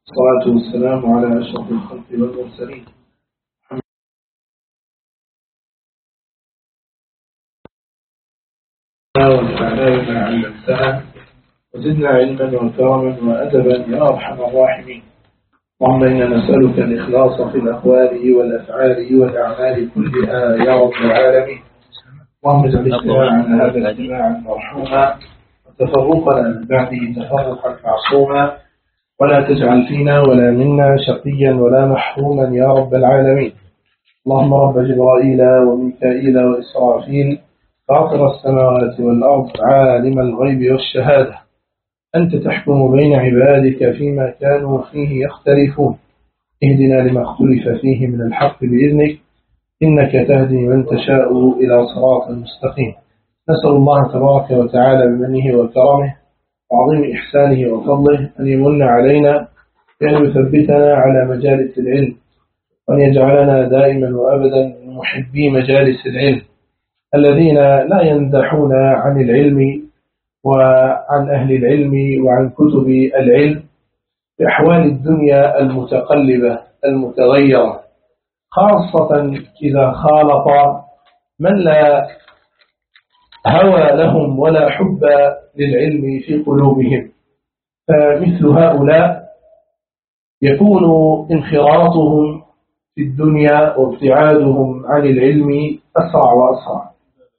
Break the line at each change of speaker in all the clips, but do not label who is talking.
والصلاة والسلام على أشرف الخلق والمرسلين ونفعنا بما علمتنا وزدنا علما وكرما وأدبا يا أرحم الراحمين. اللهم إنا نسألك الإخلاص في الأقوال والأفعال والأعمال كلها يا رب العالمين. اللهم اجعل اجتماعنا هذا اجتماعا مرحوما وتفرقنا من بعده تفرقا معصوما، ولا تجعل فينا ولا منا شقيا ولا محروما يا رب العالمين. اللهم رب جبرائيل وميكائيل وإسرافيل فاطر السماوات والأرض عالم الغيب والشهادة، أنت تحكم بين عبادك فيما كانوا فيه يختلفون، اهدنا لما اختلف فيه من الحق بإذنك، إنك تهدي من تشاء إلى صراط مستقيم. نسأل الله تبارك وتعالى بمنه وكرمه وعظيم إحسانه وفضله أن يمن علينا بأن يثبتنا على مجالس العلم، وأن يجعلنا دائما وأبدا من محبي مجالس العلم الذين لا يندحون عن العلم وعن أهل العلم وعن كتب العلم بأحوال الدنيا المتقلبة المتغيرة، خاصة إذا خالط من لا هوى لهم ولا حب للعلم في قلوبهم. فمثل هؤلاء يكون انخراطهم في الدنيا وابتعادهم عن العلم أسرع وأسرع.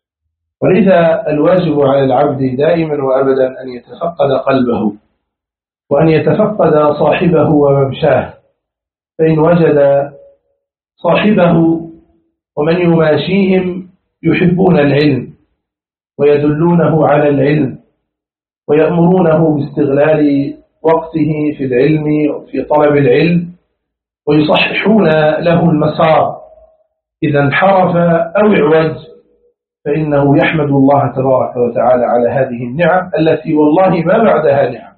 ولذا الواجب على العبد دائما وأبدا أن يتفقد قلبه وأن يتفقد صاحبه وممشاه، فإن وجد صاحبه ومن يماشيهم يحبون العلم ويدلونه على العلم ويأمرونه باستغلال وقته في العلم وفي طلب العلم ويصححون له المسار، إذا انحرف أو اعوج فإنه يحمد الله تبارك وتعالى على هذه النعم التي والله ما بعدها نعم.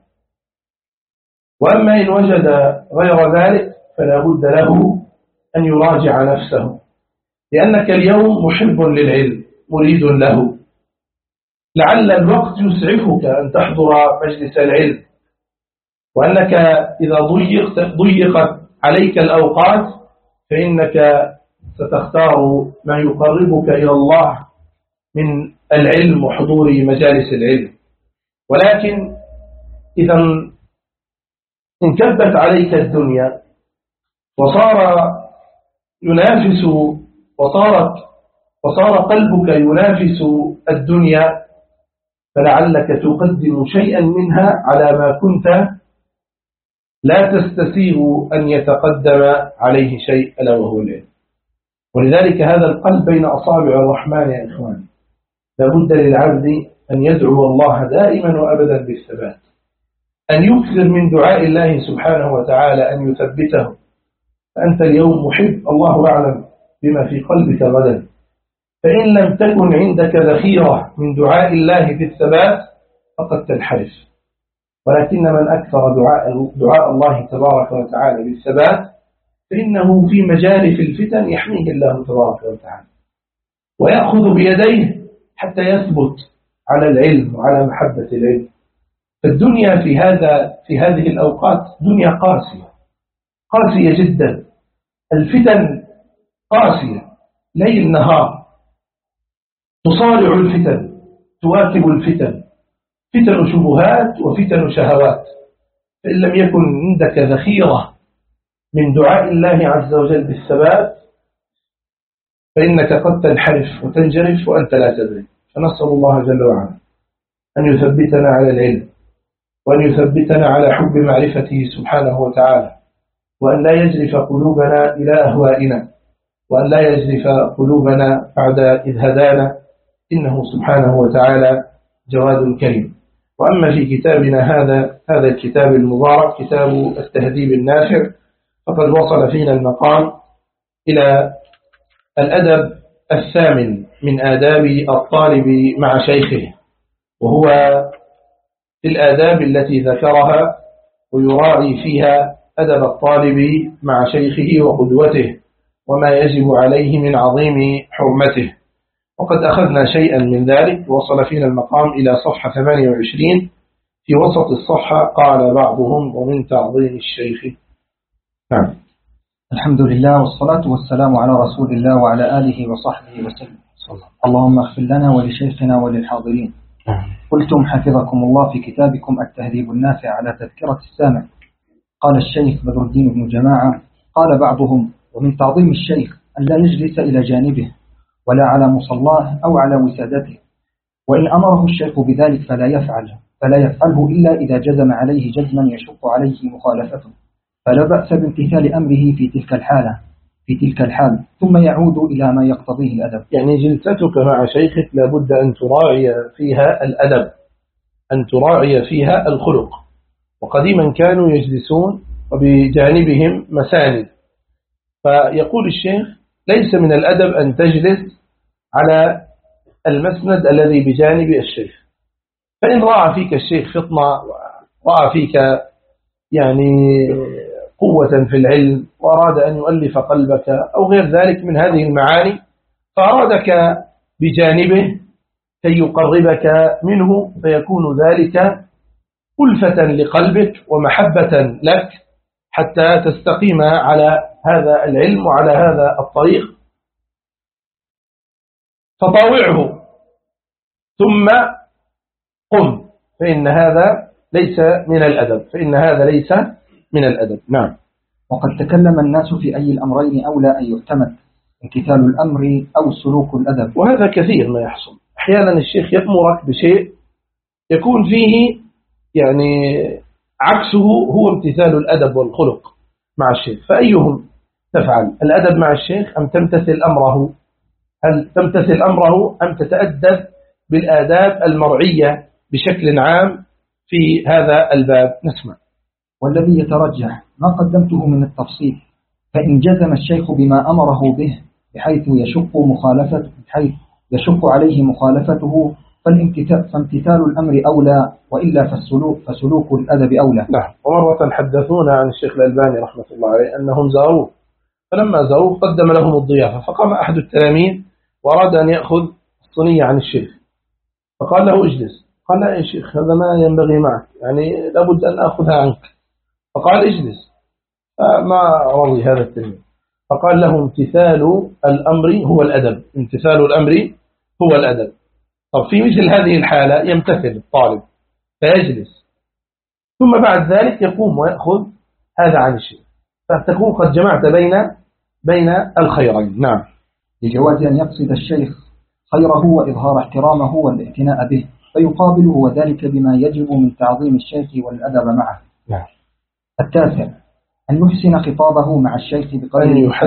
وأما إن وجد غير ذلك فلا بد له أن يراجع نفسه، لأنك اليوم محب للعلم مريد له، لعل الوقت يسعفك أن تحضر مجلس العلم، وأنك إذا ضيقت عليك الأوقات فإنك ستختار ما يقربك إلى الله من العلم وحضور مجالس العلم. ولكن إذا انكبت عليك الدنيا وصار قلبك ينافس الدنيا، فلعلك تقدم شيئا منها على ما كنت لا تستسيغ أن يتقدم عليه شيء ألا وهو العلم. ولذلك هذا القلب بين أصابع الرحمن يا إخواني، لابد للعبد أن يدعو الله دائما وأبدا بالثبات، أن يكثر من دعاء الله سبحانه وتعالى أن يثبته. فأنت اليوم محب، الله أعلم بما في قلبك غدا، فإن لم تكن عندك ذخيرة من دعاء الله في الثبات فقد تنحرف. ولكن من أكثر دعاء الله تبارك وتعالى بالثبات فإنه في مجارف الفتن يحميه الله تبارك وتعالى ويأخذ بيديه حتى يثبت على العلم وعلى محبة العلم. فالدنيا في هذه الأوقات دنيا قاسية جدا، الفتن قاسية ليل نهار، تصارع الفتن تواكب الفتن، فتن شبهات وفتن شهوات. فإن لم يكن عندك ذخيرة من دعاء الله عز وجل بالثبات فإنك قد تنحرف وتنجرف وأنت لا تدري. فنسأل الله جل وعلا أن يثبتنا على العلم، وأن يثبتنا على حب معرفته سبحانه وتعالى، وأن لا يجرف قلوبنا إلى أهوائنا، وأن لا يجرف قلوبنا بعد إذ هدانا، إنه سبحانه وتعالى جواد كريم. وأما في كتابنا هذا الكتاب المبارك كتاب التهذيب النافع، فقد وصل فينا المقام إلى الأدب الثامن من آداب الطالب مع شيخه، وهو الآداب التي ذكرها ويراعي فيها أدب الطالب مع شيخه وقدوته وما يجب عليه من عظيم حرمته. وقد أخذنا شيئا من ذلك، وصل فينا المقام إلى صفحة 28 في وسط الصفحة قال بعضهم ومن تعظيم الشيخ. نعم.
الحمد لله والصلاة والسلام على رسول الله وعلى آله وصحبه وسلم. اللهم اغفر لنا ولشيخنا وللحاضرين. قلتم حفظكم الله في كتابكم التهذيب النافع على تذكرة السامع. قال الشيخ بدر الدين بن جماعة قال بعضهم ومن تعظيم الشيخ أن لا يجلس إلى جانبه ولا على مصلاه أو على وسادته، وإن أمره الشيخ بذلك فلا يفعله إلا إذا جزم عليه جزما يشق عليه مخالفته، فلا بأس بامتثال أمره في تلك الحال ثم يعود إلى ما يقتضيه الأدب.
يعني جلستك مع شيخك لابد أن تراعي فيها الأدب، أن تراعي فيها الخلق. وقديما كانوا يجلسون وبجانبهم مساند، فيقول الشيخ ليس من الأدب أن تجلس على المسند الذي بجانب الشيخ، فإن رأى فيك الشيخ فطنة ورأى فيك يعني قوة في العلم وأراد أن يؤلف قلبك أو غير ذلك من هذه المعاني فأرادك بجانبه كي يقربك منه، فيكون ذلك ألفة لقلبك ومحبة لك حتى تستقيم على هذا العلم وعلى هذا الطريق، فطاوعه ثم قم، فإن هذا ليس من الأدب. نعم.
وقد تكلم الناس في أي الأمرين أولى أن يعتمد، امتثال الأمر أو سلوك الأدب.
وهذا كثير ما يحصل، أحيانا الشيخ يأمرك بشيء يكون فيه يعني عكسه هو امتثال الأدب والخلق مع الشيخ، فأيهم تفعل؟ الأدب مع الشيخ أم تمتثل أمره؟ هل تمتثل أمره أم تتأدب بالآداب المرعية بشكل عام في هذا الباب؟ نسمع.
والذي يترجح ما قدمته من التفصيل، فإن جزم الشيخ بما أمره به بحيث يشق عليه مخالفته فامتثال الأمر أولى، وإلا فسلوك الأدب أولى.
نعم. ومرة حدثونا عن الشيخ الألباني رحمة الله عليه أنهم زاروه، فلما زاروه قدم لهم الضيافة، فقام أحد التلاميذ وأراد أن يأخذ الصينية عن الشيخ، فقال له اجلس. قال لا يا شيخ هذا ما ينبغي معك، يعني لابد أن أخذها عنك. فقال اجلس، ما رضي هذا التلميذ، فقال له امتثال الأمر هو الأدب، امتثال الأمر هو الأدب. طب في مثل هذه الحالة يمتثل الطالب فيجلس، ثم بعد ذلك يقوم ويأخذ هذا عن الشيخ، فتكون قد جمعت بين الخيرين. نعم.
لجواز أن يقصد الشيخ خيره وإظهار احترامه والاعتناء به، فيقابله وذلك بما يجب من تعظيم الشيخ والأدب معه.
نعم.
التاسع أن يحسن خطابه مع الشيخ بقدر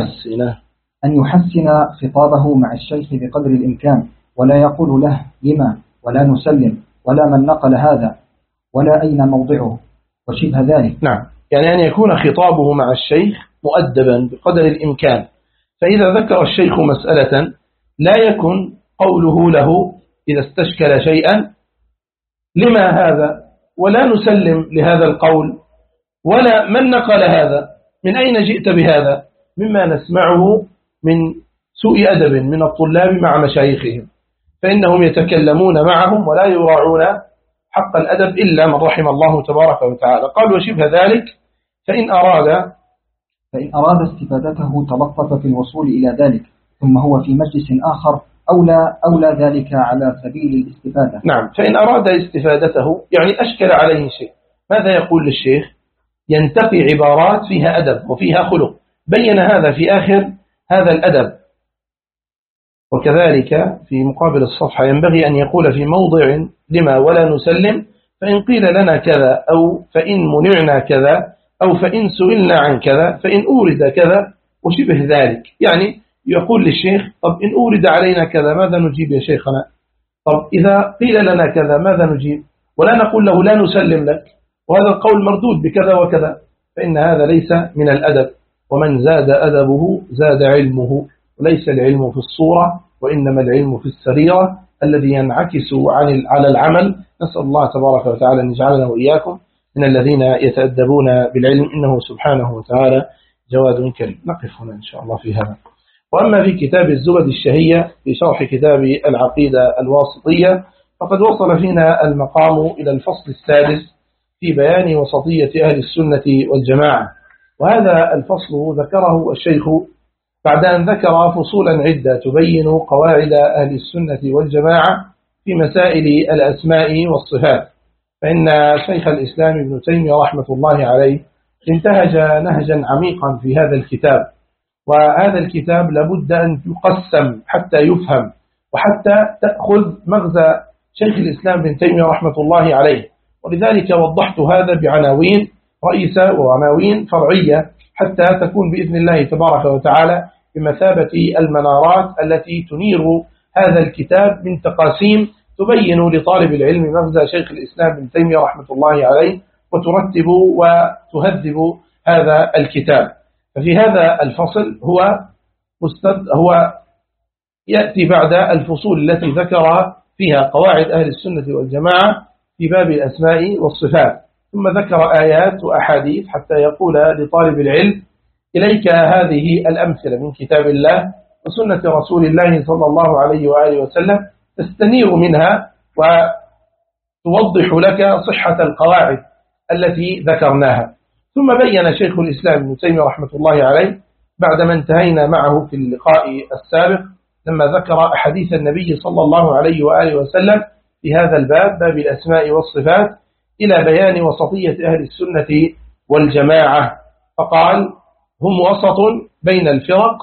الإمكان، ولا يقول له لما، ولا نسلم، ولا من نقل هذا، ولا أين موضعه وشبه ذلك.
نعم. يعني أن يكون خطابه مع الشيخ مؤدبا بقدر الإمكان، فإذا ذكر الشيخ مسألة لا يكن قوله له إذا استشكل شيئا لما هذا، ولا نسلم لهذا القول، ولا من نقل هذا، من أين جئت بهذا، مما نسمعه من سوء أدب من الطلاب مع مشايخهم، فإنهم يتكلمون معهم ولا يراعون حق الأدب إلا من رحم الله تبارك وتعالى. قال وشبه ذلك فإن أراد
استفادته تلطف في الوصول إلى ذلك، ثم هو في مجلس آخر أولى ذلك على سبيل الاستفادة.
نعم. فإن أراد استفادته يعني أشكل عليه شيء، ماذا يقول للشيخ؟ ينتقي عبارات فيها أدب وفيها خلق، بين هذا في آخر هذا الأدب. وكذلك في مقابل الصفحة ينبغي أن يقول في موضع لما ولا نسلم، فإن قيل لنا كذا، أو فإن منعنا كذا، أو فإن سئلنا عن كذا، فإن أورد كذا وشبه ذلك. يعني يقول للشيخ طب إن أورد علينا كذا ماذا نجيب يا شيخنا؟ طب إذا قيل لنا كذا ماذا نجيب؟ ولا نقول له لا نسلم لك وهذا القول مردود بكذا وكذا، فإن هذا ليس من الأدب. ومن زاد أدبه زاد علمه، وليس العلم في الصورة وإنما العلم في السريرة الذي ينعكس على العمل. نسأل الله تبارك وتعالى أن يجعلنا وإياكم من الذين يتأدبون بالعلم، إنه سبحانه وتعالى جواد كريم. نقف هنا إن شاء الله في هذا. وأما في كتاب الزبد الشهية في شرح كتاب العقيدة الواسطية فقد وصل فينا المقام إلى الفصل السادس في بيان وسطية أهل السنة والجماعة. وهذا الفصل ذكره الشيخ بعد أن ذكر فصولا عدة تبين قواعد أهل السنة والجماعة في مسائل الأسماء والصفات. فإن شيخ الإسلام ابن تيمية رحمة الله عليه انتهج نهجا عميقا في هذا الكتاب، وهذا الكتاب لابد أن يقسم حتى يفهم وحتى تأخذ مغزى شيخ الإسلام ابن تيمية رحمة الله عليه. ولذلك وضحت هذا بعناوين رئيسة وعناوين فرعية حتى تكون بإذن الله تبارك وتعالى بمثابة المنارات التي تنير هذا الكتاب من تقاسيم تبين لطالب العلم مغزى شيخ الإسلام ابن تيمية رحمة الله عليه وترتب وتهذب هذا الكتاب. ففي هذا الفصل هو يأتي بعد الفصول التي ذكر فيها قواعد أهل السنة والجماعة في باب الأسماء والصفات، ثم ذكر آيات وأحاديث حتى يقول لطالب العلم إليك هذه الأمثلة من كتاب الله وسنة رسول الله صلى الله عليه وآله وسلم تستنير منها وتوضح لك صحة القواعد التي ذكرناها. ثم بين شيخ الإسلام ابن تيمية رحمة الله عليه بعدما انتهينا معه في اللقاء السابق لما ذكر أحاديث النبي صلى الله عليه وآله وسلم في هذا الباب باب الأسماء والصفات إلى بيان وسطية أهل السنة والجماعة، فقال هم وسط بين الفرق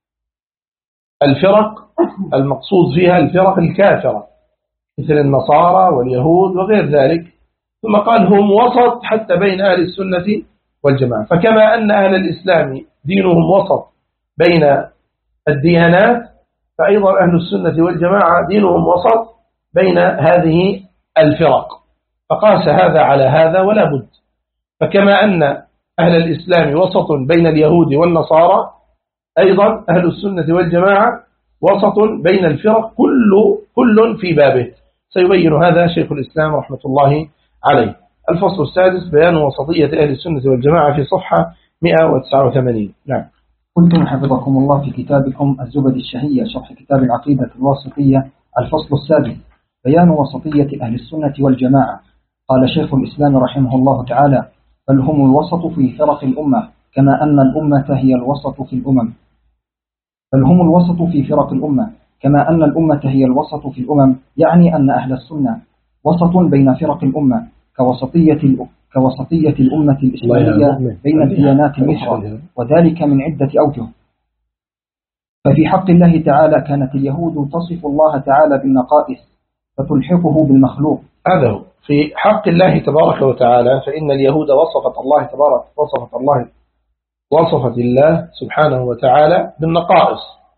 المقصود فيها الفرق الكافرة مثل النصارى واليهود وغير ذلك، ثم قال هم وسط حتى بين أهل السنة والجماعة. فكما أن أهل الإسلام دينهم وسط بين الديانات، فأيضا أهل السنة والجماعة دينهم وسط بين هذه الفرق، فقاس هذا على هذا ولا بد. فكما أن أهل الإسلام وسط بين اليهود والنصارى، أيضا أهل السنة والجماعة وسط بين الفرق كل في بابه. سيبين هذا شيخ الإسلام رحمة الله عليه. الفصل السادس بيان وسطية أهل السنة والجماعة في صفحة 189. نعم.
قلتم حفظكم الله في كتابكم الزبد الشهية شرح كتاب العقيدة الواسطية الفصل السادس بيان وسطية أهل السنة والجماعة. قال شيخ الإسلام رحمه الله تعالى: بل هم الوسط في فرق الأمة كما أن الأمة هي الوسط في الأمم. بل هم الوسط في فرق الأمة كما أن الأمة هي الوسط في الأمم، يعني أن أهل السنة وسط بين فرق الأمة كوسطية الأمة الإسلامية بين الديانات الأخرى، وذلك من عدة أوجه. ففي حق الله تعالى كانت اليهود تصف الله تعالى بالنقائص فتلحقه بالمخلوق.
هذا هو في حق الله تبارك وتعالى، فإن اليهود وصفت الله سبحانه وتعالى بالنقائص.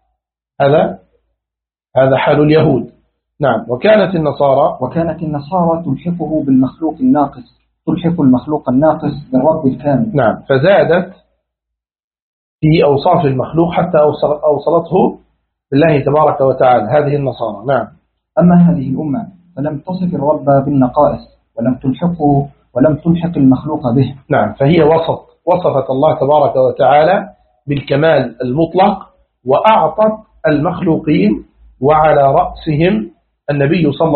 هذا حال اليهود. نعم. وكانت النصارى
تلحقه بالمخلوق الناقص، تلحق المخلوق الناقص بالرب الكامل.
نعم. فزادت في أوصاف المخلوق حتى أوصلته بالله تبارك وتعالى هذه النصارى. نعم.
أما هذه الأمة فلم تصف الرب بالنقائص ولم تلحق المخلوق به.
نعم. فهي وصفت الله تبارك وتعالى بالكمال المطلق، وأعطت المخلوقين وعلى رأسهم النبي صلى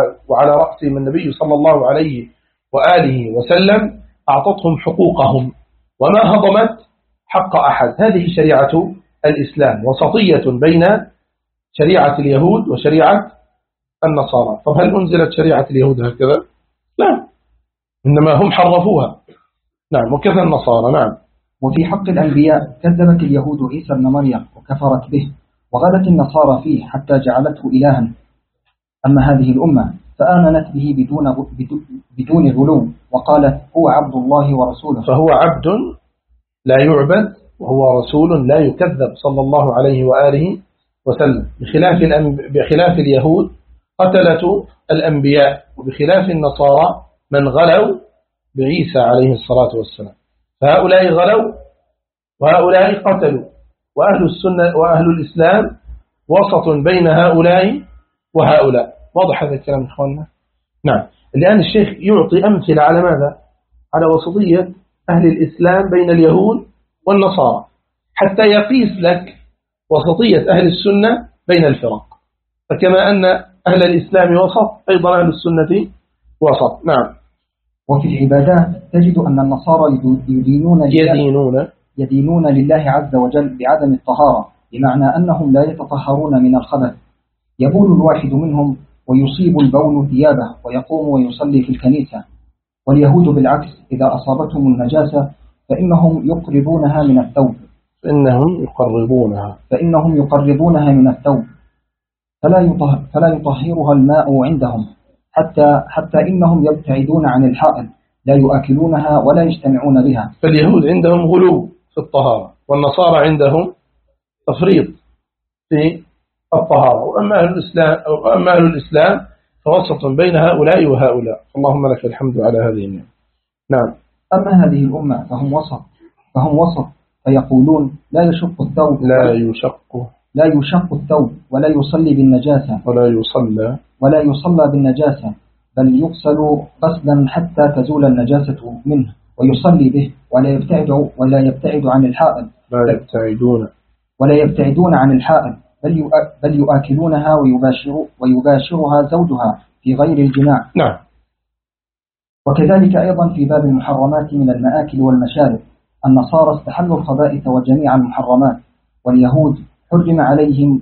الله عليه وآله وسلم أعطتهم حقوقهم وما هضمت حق أحد. هذه شريعة الإسلام، وسطية بين شريعة اليهود وشريعة النصارى. طب هل أنزلت شريعة اليهود هكذا؟ لا، إنما هم حرفوها. نعم. وكذا النصارى. نعم.
وفي حق الأنبياء كذبت اليهود عيسى ابن مريم وكفرت به، وغلت النصارى فيه حتى جعلته إلها. أما هذه الأمة فآمنت به بدون غلو وقالت هو عبد الله ورسوله.
فهو عبد لا يعبد وهو رسول لا يكذب صلى الله عليه وآله وسلم، بخلاف اليهود قتلة الأنبياء، وبخلاف النصارى من غلوا بعيسى عليه الصلاة والسلام. فهؤلاء غلوا وهؤلاء قتلوا، وأهل السنة وأهل الإسلام وسط بين هؤلاء وهؤلاء. واضح هذا الكلام إخواننا؟ نعم. الآن الشيخ يعطي أمثلة على ماذا؟ على وسطية أهل الإسلام بين اليهود والنصارى، حتى يقيس لك وسطية أهل السنة بين الفرق. فكما أن أهل الإسلام وسط، أيضا أهل السنة وسط. نعم.
وفي العبادات تجد أن النصارى يدينون لله عز وجل بعدم الطهارة، بمعنى أنهم لا يتطهرون من الخبث. يبول الواحد منهم ويصيب البول ثيابه ويقوم ويصلي في الكنيسة. واليهود بالعكس، إذا أصابتهم النجاسة فإنهم يقربونها من الثوب فإنهم يقربونها من الثوب فلا يطهرها الماء عندهم، حتى إنهم يبتعدون عن الحائض، لا يؤكلونها ولا يجتمعون بها.
فاليهود عندهم غلو في الطهارة، والنصارى عندهم تفريط في الطهارة. وأما أهل الإسلام فوسط بين هؤلاء وهؤلاء. اللهم لك الحمد على هذه النعمة. نعم.
أما هذه الأمة فهم وسط فيقولون لا يشق الثوب ولا يصلي بالنجاسة ولا يصلى بالنجاسة، بل يغسل غسلا حتى تزول النجاسة منه ويصلي به، ولا يبتعد عن الحائض ولا يبتعدون عن الحائض، بل يؤكلونها ويباشرها زوجها في غير الجماع.
نعم.
وكذلك أيضا في باب المحرمات من المآكل والمشارب، النصارى استحلوا الخبائث وجميع المحرمات، واليهود حرم عليهم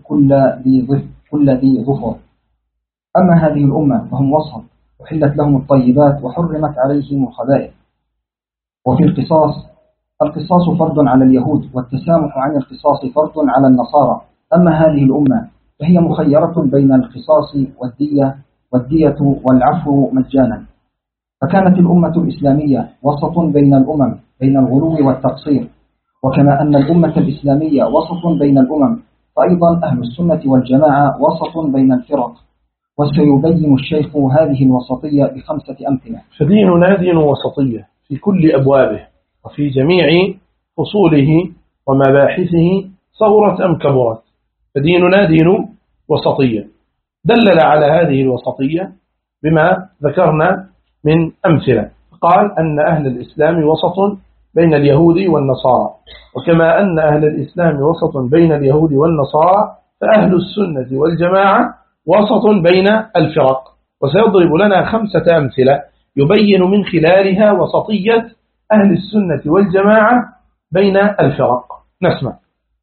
كل ذي ظفر. أما هذه الأمة فهم وسط، وحلت لهم الطيبات وحرمت عليهم الخبائث. وفي القصاص فرض على اليهود، والتسامح عن القصاص فرض على النصارى. أما هذه الأمة فهي مخيرة بين القصاص والدية والعفو مجانا. فكانت الأمة الإسلامية وسط بين الأمم، بين الغلو والتقصير. وكما أن الأمة الإسلامية وسط بين الأمم، فأيضا أهل السنة والجماعة وسط بين الفرق. وسيبين الشيخ هذه الوسطية ب5 أمثلة.
فديننا دين وسطية في كل أبوابه وفي جميع فصوله ومباحثه، صغرت أم كبرت، فديننا دين وسطية. دلل على هذه الوسطية بما ذكرنا من أمثلة. قال أن أهل الإسلام وسط بين اليهود والنصارى، وكما أن أهل الإسلام وسط بين اليهود والنصارى، فأهل السنة والجماعة وسط بين الفرق. وسيضرب لنا 5 أمثلة يبين من خلالها وسطية أهل السنة والجماعة بين الفرق. نسمع.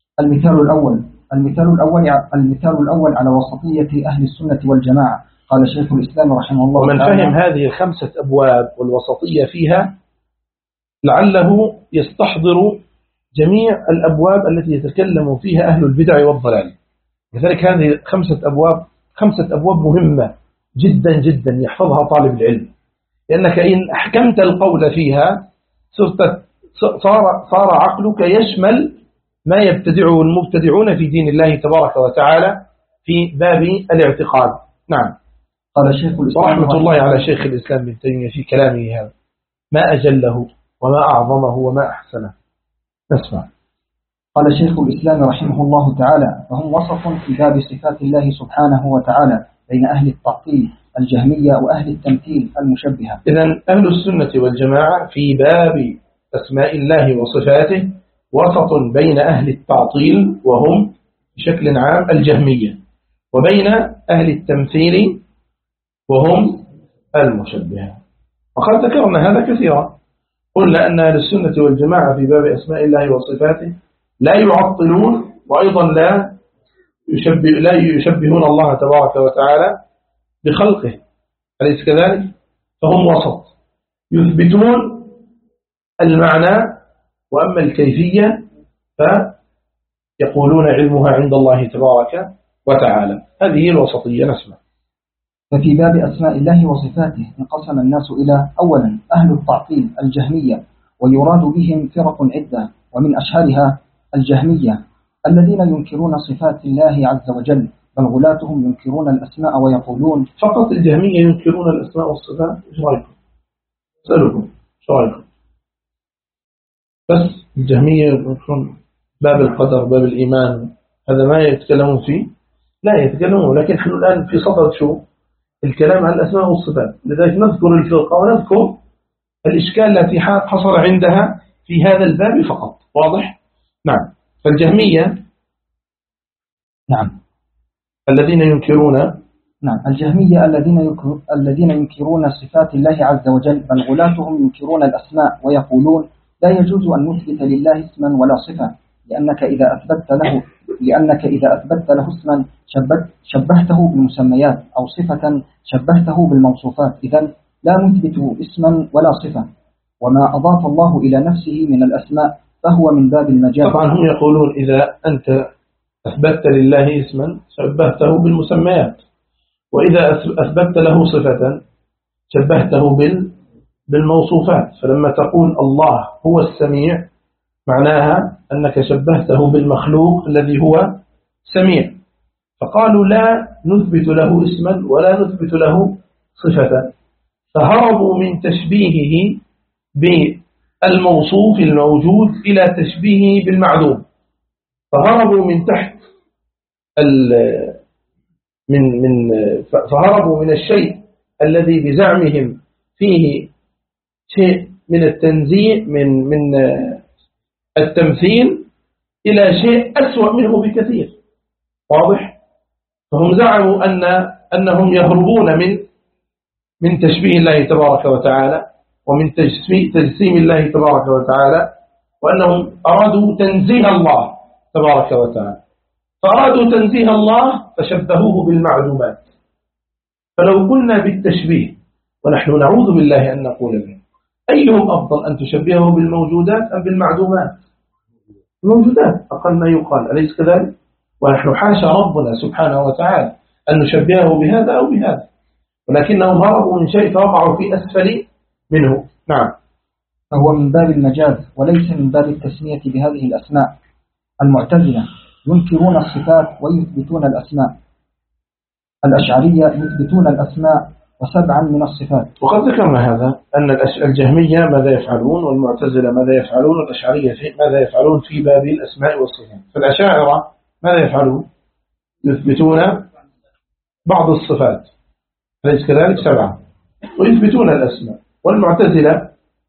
المثال الأول على وسطية أهل السنة والجماعة. قال شيخ الإسلام رحمه الله
ومن فهم هذه ال5 أبواب والوسطية فيها لعله يستحضر جميع الأبواب التي يتكلم فيها أهل البدع والضلال. لذلك هذه 5 أبواب مهمة جدا جدا يحفظها طالب العلم، لأنك إن أحكمت القول فيها صار عقلك يشمل ما يبتدعه المبتدعون في دين الله تبارك وتعالى في باب الاعتقاد. نعم.
قال شيخ الإسلام
رحمة الله على شيخ الإسلام ابن تيمية في كلامه هذا: ما أجله وما أعظمه وما أحسنه. نسمع.
قال شيخ الإسلام رحمه الله تعالى: فهم وسط في باب صفات الله سبحانه وتعالى بين أهل التعطيل الجهمية وأهل التمثيل المشبهة.
إذن أهل السنة والجماعة في باب أسماء الله وصفاته وسط بين أهل التعطيل وهم بشكل عام الجهمية، وبين أهل التمثيل وهم المشبهة. وقد ذكرنا هذا كثيرا. قلنا أن أهل السنة والجماعة في باب أسماء الله وصفاته لا يعطلون، وأيضا لا يشبهون الله تبارك وتعالى بخلقه، أليس كذلك؟ فهم وسط، يثبتون المعنى، وأما الكيفية فيقولون علمها عند الله تبارك وتعالى. هذه الوسطية. نسمع.
ففي باب أسماء الله وصفاته انقسم الناس إلى: أولا أهل التعطيل الجهمية، ويراد بهم فرق عدة، ومن أشهرها الجهمية الذين ينكرون صفات الله عز وجل، بل غلاتهم ينكرون الأسماء ويقولون.
فقط الجهمية ينكرون الأسماء والصفات؟ إيش رأيكم؟ أسألكم إيش رأيكم؟ بس الجهمية يكون باب القدر، باب الإيمان، هذا ما يتكلمون فيه؟ لا يتكلمون، لكن نحن الآن في صدد شو؟ الكلام عن الأسماء والصفات. لذلك نذكر الفرقة ونذكر الإشكال التي حصل عندها في هذا الباب فقط. واضح؟ نعم. فالجهمية
نعم
الذين ينكرون
نعم. الجهمية الذين ينكرون صفات الله عز وجل، بل غلاتهم ينكرون الأسماء ويقولون لا يجوز أن نثبت لله اسما ولا صفة، لأنك إذا أثبت له اسما شبهته بالمسميات، أو صفة شبهته بالموصوفات، إذن لا نثبت اسما ولا صفة، وما أضاف الله إلى نفسه من الأسماء فهو من باب المجاز.
طبعا هم يقولون إذا أنت أثبتت لله اسما شبهته بالمسميات، وإذا أثبتت له صفة شبهته بالموصوفات. فلما تقول الله هو السميع معناها أنك شبهته بالمخلوق الذي هو سميع. فقالوا لا نثبت له اسما ولا نثبت له صفة، فهربوا من تشبيهه بالموصوف الموجود إلى تشبيهه بالمعدوم. فهربوا من تحت فهربوا من الشيء الذي بزعمهم فيه شيء من التنزيه من التمثيل إلى شيء أسوأ منه بكثير. واضح؟ فهم زعموا أنهم يهربون من تشبيه الله تبارك وتعالى ومن تجسيم الله تبارك وتعالى، وأنهم أرادوا تنزيه الله تبارك وتعالى، فأرادوا تنزيه الله فشبهوه بالمعدومات. فلو قلنا بالتشبيه، ونحن نعوذ بالله أن نقول به، أيهم أفضل، أن تشبهه بالموجودات أم بالمعدومات؟ الموجودات أقل ما يقال، أليس كذلك؟ ونحن حاشا ربنا سبحانه وتعالى أن نشبهه بهذا أو بهذا، ولكنهم هربوا من شيء فوقعوا في أسفل منه. نعم.
فهو من باب المجاز وليس من باب التسمية بهذه الأسماء. المعتزلة ينكرون الصفات ويثبتون الأسماء، الأشعرية يثبتون الأسماء وسبعا من الصفات.
وقد ذكرنا هذا أن الجهمية ماذا يفعلون، والمعتزلة ماذا يفعلون، والأشعرية ماذا يفعلون في باب الأسماء والصفات. فالأشاعرة ماذا يفعلون؟ يثبتون بعض الصفات، ليس كذلك 7، ويثبتون الأسماء. والمعتزلة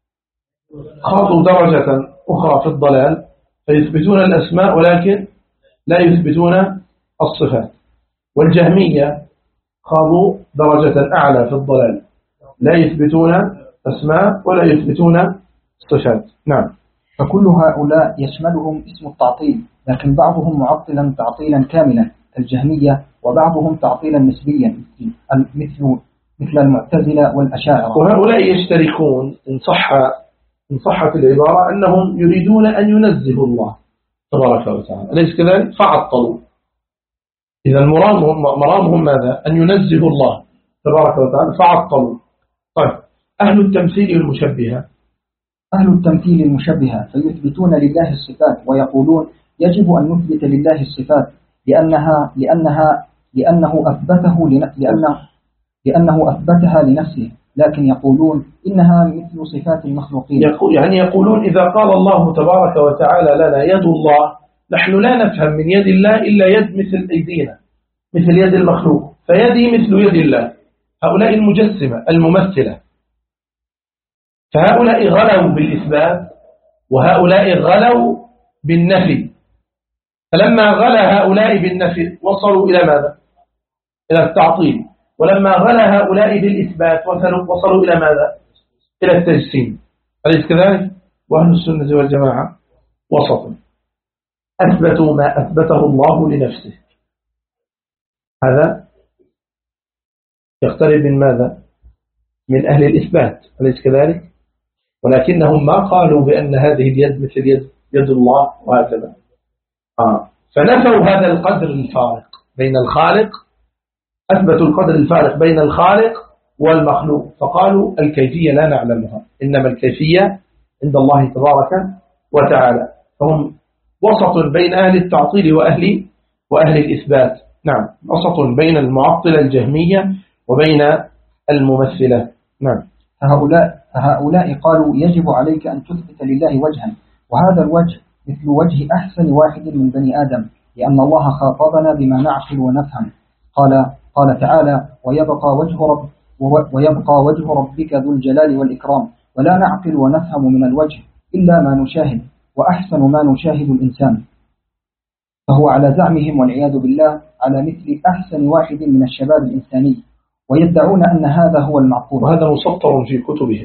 خاضوا درجة أخرى في الضلال، فيثبتون الأسماء ولكن لا يثبتون الصفات. والجهمية خاضوا درجة أعلى في الضلال، لا يثبتون أسماء ولا يثبتون الصفات. نعم.
فكل هؤلاء يشملهم اسم التعطيل، لكن بعضهم معطلا تعطيلا كاملا كالجهمية، وبعضهم تعطيلا نسبيا مثل المعتزلة والأشاعرة.
وهؤلاء يشتركون إن صحت العبارة أنهم يريدون أن ينزهوا الله تبارك وتعالى، أليس كذلك؟ فعطلوا. إذا مرامهم ماذا؟ أن ينزهوا الله تبارك وتعالى فعطلوا. طيب، أهل التمثيل المشبهة،
أهل التمثيل المشبهة فيثبتون لله الصفات ويقولون يجب أن نثبت لله الصفات لأنه أثبتها لنفسه، لكن يقولون إنها مثل صفات المخلوقين.
يعني يقولون إذا قال الله تبارك وتعالى لنا يد الله، نحن لا نفهم من يد الله إلا يد مثل أيدينا، مثل يد المخلوق، فيدي مثل يد الله. هؤلاء المجسمة الممثلة، فهؤلاء غلوا بالإثبات وهؤلاء غلوا بالنفي. فلما غلا هؤلاء بالنفي وصلوا إلى ماذا؟ إلى التعطيل. ولما غلا هؤلاء بالإثبات وصلوا إلى ماذا؟ إلى التجسيم. أليس كذلك؟ وأهل السنة والجماعة وسط، أثبتوا ما أثبته الله لنفسه. هذا يقترب من ماذا؟ من أهل الإثبات، أليس كذلك؟ ولكنهم ما قالوا بأن هذه اليد مثل يد الله وهكذا. فنفوا هذا القدر الفارق بين الخالق، أثبتوا القدر الفارق بين الخالق والمخلوق، فقالوا الكيفية لا نعلمها، إنما الكيفية عند الله تبارك وتعالى. فهم وسط بين أهل التعطيل وأهل الإثبات. نعم، وسط بين المعطلة الجهمية وبين الممثلة. نعم.
فهؤلاء قالوا يجب عليك أن تثبت لله وجها، وهذا الوجه مثل وجه أحسن واحد من بني آدم، لأن الله خاطبنا بما نعقل ونفهم. قال تعالى ويبقى وجه ربك ذو الجلال والإكرام، ولا نعقل ونفهم من الوجه إلا ما نشاهد، وأحسن ما نشاهد الإنسان. فهو على زعمهم والعياذ بالله على مثل أحسن واحد من الشباب الإنساني، ويدعون أن هذا هو المعقول.
وهذا مسطر في كتبهم.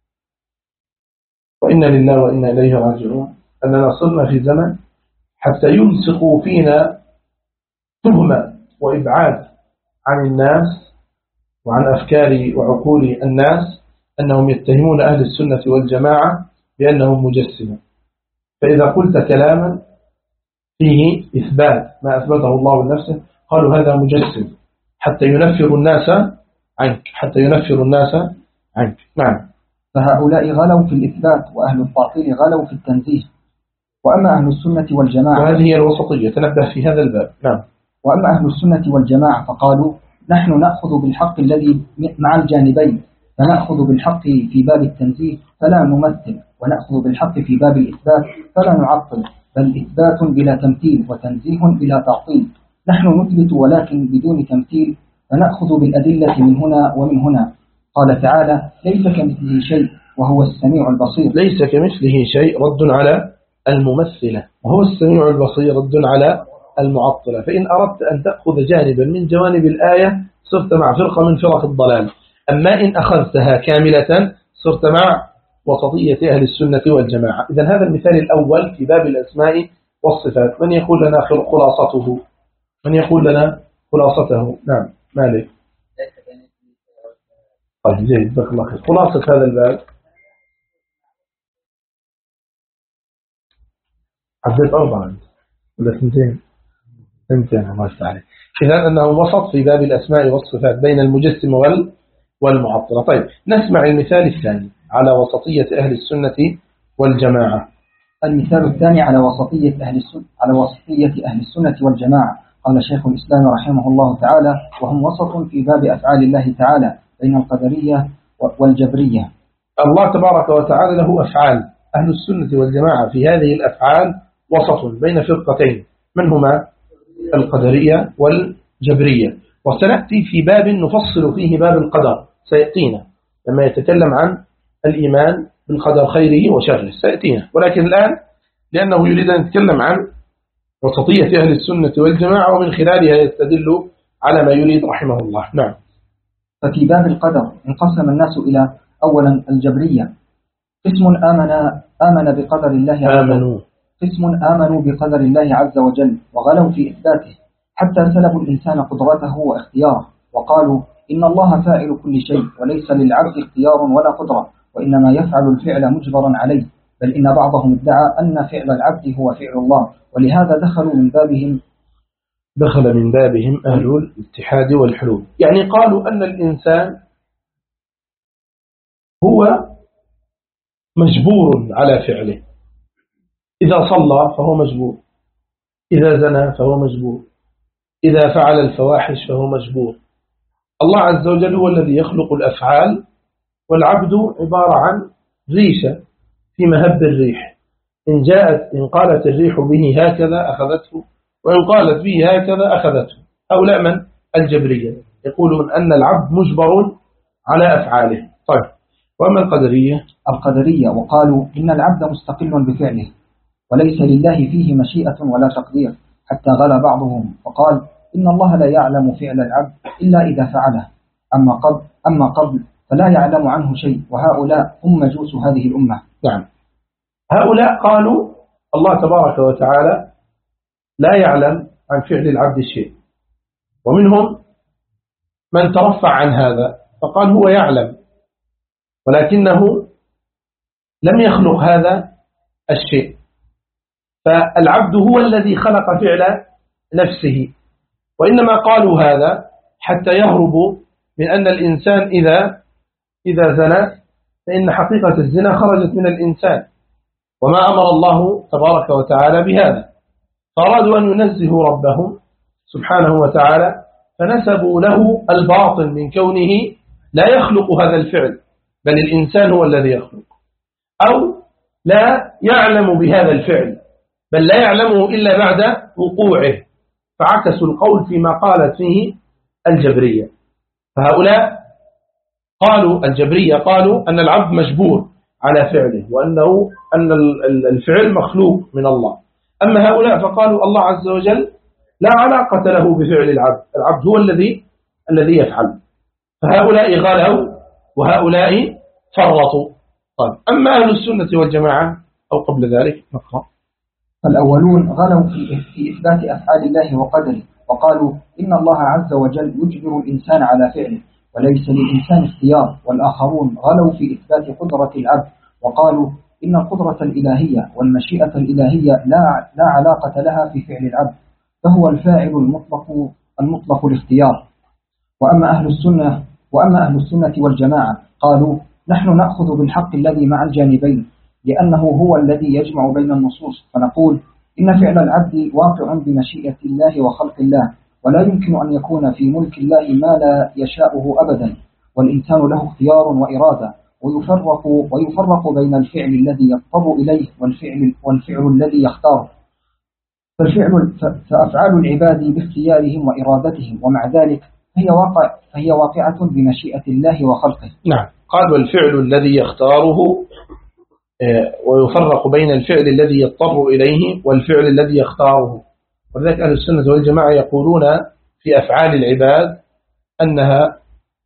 وإنا لله وإنا إليه راجعون، أننا صرنا في زمن حتى يلصقوا فينا تهمة وإبعاد عن الناس وعن أفكار وعقول الناس أنهم يتهمون أهل السنة والجماعة بأنهم مجسمة. فإذا قلت كلاما فيه إثبات ما أثبته الله لنفسه قالوا هذا مجسم، حتى ينفر الناس عنك. نعم.
فهؤلاء غلوا في الإثبات، وأهل الباطل غلوا في التنزيه. وأما أهل السنة والجماعة،
وهذه هي الوسطية، تنبه في هذا الباب. نعم.
وأما أهل السنة والجماعة فقالوا نحن نأخذ بالحق الذي مع الجانبين، فنأخذ بالحق في باب التنزيه فلا نمثل، ونأخذ بالحق في باب الإثبات فلا نعطل، بل إثبات بلا تمثيل وتنزيه بلا تعطيل. نحن نثبت ولكن بدون تمثيل، فنأخذ بالأدلة من هنا ومن هنا. قال تعالى ليس كمثله شيء وهو السميع البصير.
ليس كمثله شيء رد على الممثلة، وهو السميع البصير رد على المعطلة. فإن أردت أن تأخذ جانبا من جوانب الآية صرت مع فرقة من فرق الضلال، أما إن أخذتها كاملة صرت مع وسطية أهل السنة والجماعة. إذن هذا المثال الأول في باب الأسماء والصفات. من يقول لنا خلاصته؟ نعم مالك. طيب زيد بخلق خلاصة هذا الباب. عدد 4 ولا 2 الله تعالى. إذن أنه وسط في باب الأسماء والصفات بين المجسم والمعطلة. طيب نسمع المثال الثاني على وسطية أهل السنة والجماعة.
المثال الثاني على وسطية أهل السنة والجماعة. قال شيخ الإسلام رحمه الله تعالى وهم وسط في باب أفعال الله تعالى بين القدرية والجبرية.
الله تبارك وتعالى له أفعال، أهل السنة والجماعة في هذه الأفعال وسط بين فرقتين، من هما القدرية والجبرية. وسنأتي في باب نفصل فيه باب القدر، سيأتينا لما يتكلم عن الإيمان بالقدر خيره وشره سيأتينا. ولكن الآن لأنه يريد أن يتكلم عن وسطية أهل السنة والجماعة ومن خلالها يستدل على ما يريد رحمه الله. نعم.
ففي باب القدر انقسم الناس إلى أولا الجبرية، قسم آمن بقدر الله آمنوا بقدر الله عز وجل وغلوا في إثباته حتى سلبوا الإنسان قدرته واختياره، وقالوا إن الله فاعل كل شيء وليس للعبد اختيار ولا قدرة، وإنما يفعل الفعل مجبرا عليه، بل إن بعضهم ادعى أن فعل العبد هو فعل الله، ولهذا دخل من بابهم
أهل الاتحاد والحلول. يعني قالوا أن الإنسان هو مجبور على فعله، إذا صلى فهو مجبور، إذا زنى فهو مجبور، إذا فعل الفواحش فهو مجبور. الله عز وجل هو الذي يخلق الأفعال، والعبد عبارة عن ريشة في مهب الريح، إن قالت الريح به هكذا أخذته، وإن قالت به هكذا أخذته. هؤلاء من الجبرية يقولون أن العبد مجبر على أفعاله. طيب وأما
القدرية وقالوا إن العبد مستقل بفعله وليس لله فيه مشيئة ولا تقدير، حتى غلا بعضهم وقال إن الله لا يعلم فعل العبد إلا إذا فعله، أما قبل فلا يعلم عنه شيء، وهؤلاء هم مجوس هذه الأمة.
نعم. هؤلاء قالوا الله تبارك وتعالى لا يعلم عن فعل العبد شيء، ومنهم من ترفع عن هذا فقال هو يعلم ولكنه لم يخلق هذا الشيء، فالعبد هو الذي خلق فعل نفسه. وإنما قالوا هذا حتى يهربوا من أن الإنسان إذا زنى فإن حقيقة الزنا خرجت من الإنسان، وما أمر الله تبارك وتعالى بهذا، فأرادوا أن ينزهوا ربهم سبحانه وتعالى، فنسبوا له الباطل من كونه لا يخلق هذا الفعل، بل الإنسان هو الذي يخلق، أو لا يعلم بهذا الفعل بل لا يعلمه إلا بعد وقوعه، فعكسوا القول فيما قالت فيه الجبرية. فهؤلاء قالوا الجبرية قالوا أن العبد مجبور على فعله، أن الفعل مخلوق من الله. أما هؤلاء فقالوا الله عز وجل لا علاقة له بفعل العبد، العبد هو الذي يفعل. فهؤلاء غلوا وهؤلاء فرطوا. طيب أما أهل السنة والجماعة أو قبل ذلك نقرأ.
الأولون غلوا في إثبات أفعال الله وقدره، وقالوا إن الله عز وجل يجبر الإنسان على فعله وليس للإنسان اختيار. والآخرون غلوا في إثبات قدرة العبد، وقالوا إن القدرة الإلهية والمشيئة الإلهية لا علاقة لها في فعل العبد، فهو الفاعل المطلق الاختيار. وأما أهل السنة والجماعة قالوا نحن نأخذ بالحق الذي مع الجانبين، لأنه هو الذي يجمع بين النصوص، فنقول إن فعل العبد واقع بمشيئة الله وخلق الله، ولا يمكن أن يكون في ملك الله ما لا يشاءه أبدا، والإنسان له اختيار وإرادة، ويفرق بين الفعل الذي يضطر إليه والفعل الذي يختاره. فأفعال العباد باختيارهم وإرادتهم، ومع ذلك فهي واقعة بمشيئة الله وخلقه.
نعم، قال والفعل الذي يختاره، ويفرق بين الفعل الذي يضطر إليه والفعل الذي يختاره. ولذلك أهل السنة والجماعة يقولون في أفعال العباد أنها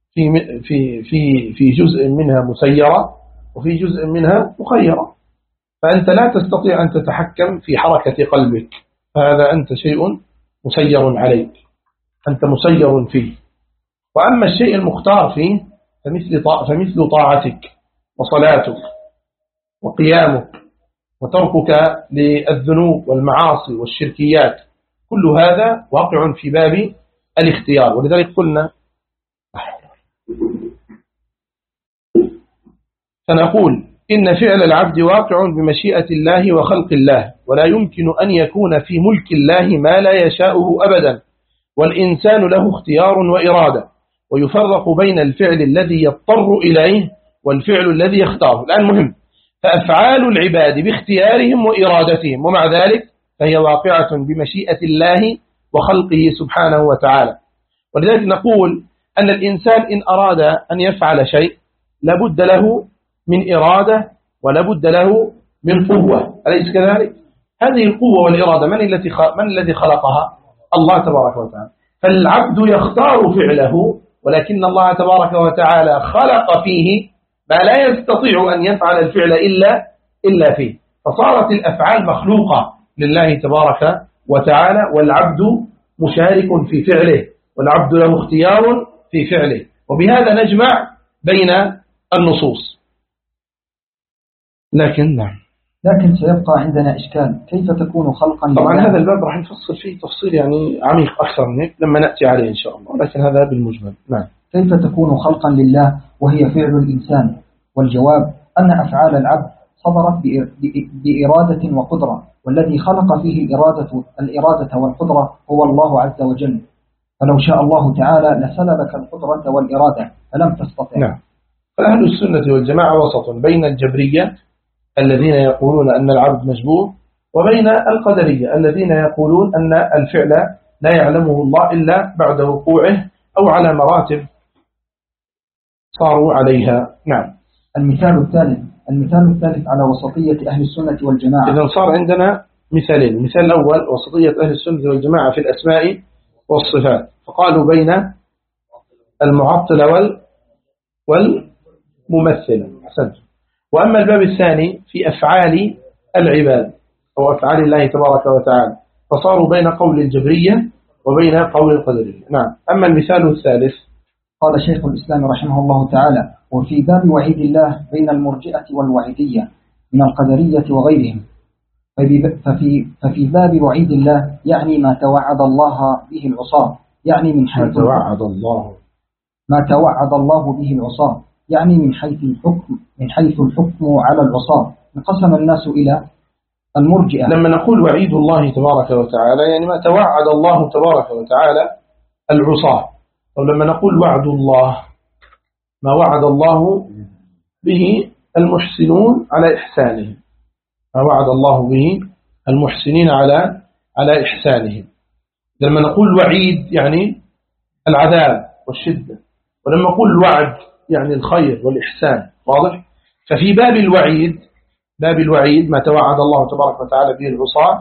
في جزء منها مسيرة وفي جزء منها مخيرة، فأنت لا تستطيع أن تتحكم في حركة قلبك، فهذا أنت شيء مسير عليك، أنت مسير فيه. وأما الشيء المختار فيه فمثل طاعتك وصلاتك وقيامك وتركك للذنوب والمعاصي والشركيات، كل هذا واقع في باب الاختيار. ولذلك قلنا فنقول إن فعل العبد واقع بمشيئة الله وخلق الله، ولا يمكن أن يكون في ملك الله ما لا يشاءه أبدا، والإنسان له اختيار وإرادة، ويفرق بين الفعل الذي يضطر إليه والفعل الذي يختاره. الآن مهم، فأفعال العباد باختيارهم وإرادتهم، ومع ذلك فهي واقعة بمشيئة الله وخلقه سبحانه وتعالى. ولذلك نقول أن الإنسان إن أراد أن يفعل شيء لابد له من إرادة ولابد له من قوة، أليس كذلك؟ هذه القوة والإرادة من الذي خلقها؟ الله تبارك وتعالى. فالعبد يختار فعله، ولكن الله تبارك وتعالى خلق فيه ما لا يستطيع أن يفعل الفعل إلا فيه، فصارت الأفعال مخلوقة لله تبارك وتعالى، والعبد مشارك في فعله، والعبد له اختيار في فعله. وبهذا نجمع بين النصوص.
لكن سيبقى عندنا إشكال، كيف تكون خلقا؟
طبعا هذا الباب راح نفصل فيه تفصيل يعني عميق أكثر من هيك لما نأتي عليه إن شاء الله، لكن هذا بالمجمل. نعم.
كيف تكون خلقا لله وهي فعل الإنسان؟ والجواب أن أفعال العبد صدرت بإرادة وقدرة، والذي خلق فيه الإرادة والقدرة هو الله عز وجل، فلو شاء الله تعالى لسلبك القدرة والإرادة فلم تستطع.
نعم. فأهل السنة والجماعة وسط بين الجبرية الذين يقولون أن العبد مجبور، وبين القدرية الذين يقولون أن الفعل لا يعلمه الله إلا بعد وقوعه أو على مراتب صاروا عليها. نعم.
المثال الثالث على وسطية أهل السنة والجماعة.
إذن صار عندنا مثالين. المثال الأول وسطية أهل السنة والجماعة في الأسماء والصفات، فقالوا بين المعطلة والممثلة. حسنت. وأما الباب الثاني في أفعال العباد أو أفعال الله تبارك وتعالى، فصاروا بين قول الجبرية وبين قول القدرية. نعم. أما المثال الثالث،
قال شيخ الإسلام رحمه الله تعالى: وفي باب وعيد الله بين المرجئة والوعيدية من القدرية وغيرهم. ففي باب وعيد الله يعني ما توعد الله به العصاة، يعني من حيث ما توعد الله به العصاة، يعني من حيث الحكم على العصاة. انقسم الناس إلى المرجئة.
لما نقول وعيد الله تبارك وتعالى يعني ما توعد الله تبارك وتعالى العصاة، أو لما نقول وعد الله ما وعد الله به المحسنون على إحسانهم، ما وعد الله به المحسنين على إحسانهم. لما نقول وعيد يعني العذاب والشدة، ولما نقول الوعد يعني الخير والإحسان. واضح؟ ففي باب الوعيد ما توعد الله تبارك وتعالى به العصاة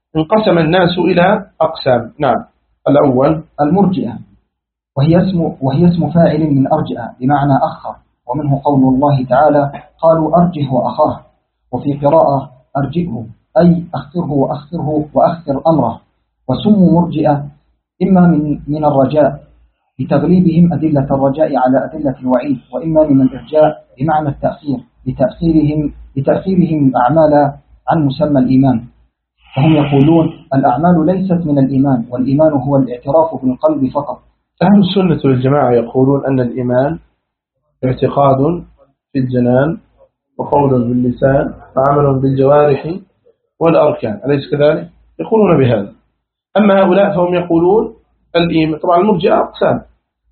انقسم الناس إلى أقسام. نعم. الأول
المرجئة، وهي اسم فاعل من أرجئة بمعنى أخر، ومنه قول الله تعالى قالوا أرجه وأخاه، وفي قراءة أرجئه أي أخره وأخر أمره. وسموا مرجئة إما من الرجاء لتغليبهم أدلة الرجاء على أدلة الوعيد، وإما من الإرجاء بمعنى التأخير لتأخيرهم الأعمال عن مسمى الإيمان. فهم يقولون الأعمال ليست من الإيمان، والإيمان هو الاعتراف بالقلب فقط.
أهل السنة والجماعة يقولون أن الإيمان اعتقاد في الجنان وقول باللسان وعمل بالجوارح والأركان، أليس كذلك؟ يقولون بهذا. أما هؤلاء فهم يقولون الإيمان، طبعا المرجئة أقسام،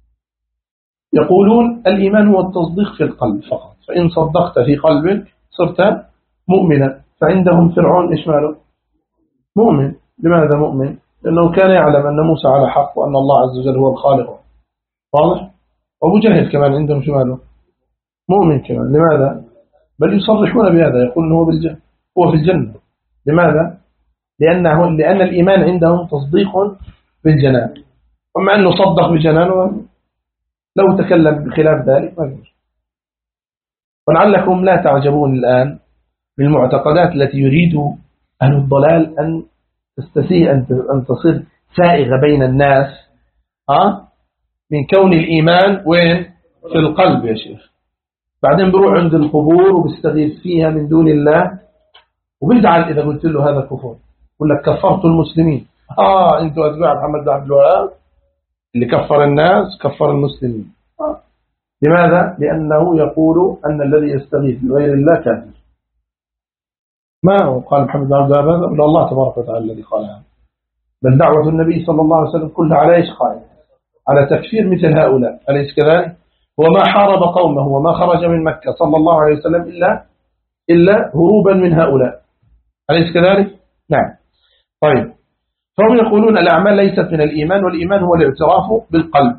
يقولون الإيمان هو التصديق في القلب فقط، فإن صدقت في قلبك صرت مؤمنا. فعندهم فرعون إيش ماله؟ مؤمن. لماذا مؤمن؟ لأنه كان يعلم أن موسى على حق وأن الله عز وجل هو الخالق. واضح؟ وأبو جهل كمان عندهم شماله مؤمن كمان. لماذا؟ بل يصرحون بهذا، يقولون هو هو في الجنة. لماذا؟ لأن الإيمان عندهم تصديق بالجنان، ومع أنه صدق بجنانه لو تكلم بخلاف ذلك ما يجوز. ولعلكم لا تعجبون الآن بالمعتقدات التي يريد أهل الضلال أن تستسيء أن تصير سائغة بين الناس، من كون الإيمان وين؟ في القلب يا شيخ. بعدين بروح عند القبور وبيستغيث فيها من دون الله، وبيزعل إذا قلت له هذا كفر. يقول لك كفرت المسلمين. أنتوا أتباع محمد بن عبد الوهاب اللي كفر الناس كفر المسلمين. لماذا؟ لأنه يقول أن الذي يستغيث بغير الله كافر. ما هو قال محمد بن عبد الوهاب هذا؟ بل الله تبارك وتعالى الذي قال هذا. بل دعوة النبي صلى الله عليه وسلم كلها على إيش قائم؟ على تكفير مثل هؤلاء، أليس كذلك؟ وما حارب قومه وما خرج من مكة صلى الله عليه وسلم إلا هروبا من هؤلاء، أليس كذلك؟ نعم. طيب، فهم يقولون الأعمال ليست من الإيمان، والإيمان هو الاعتراف بالقلب.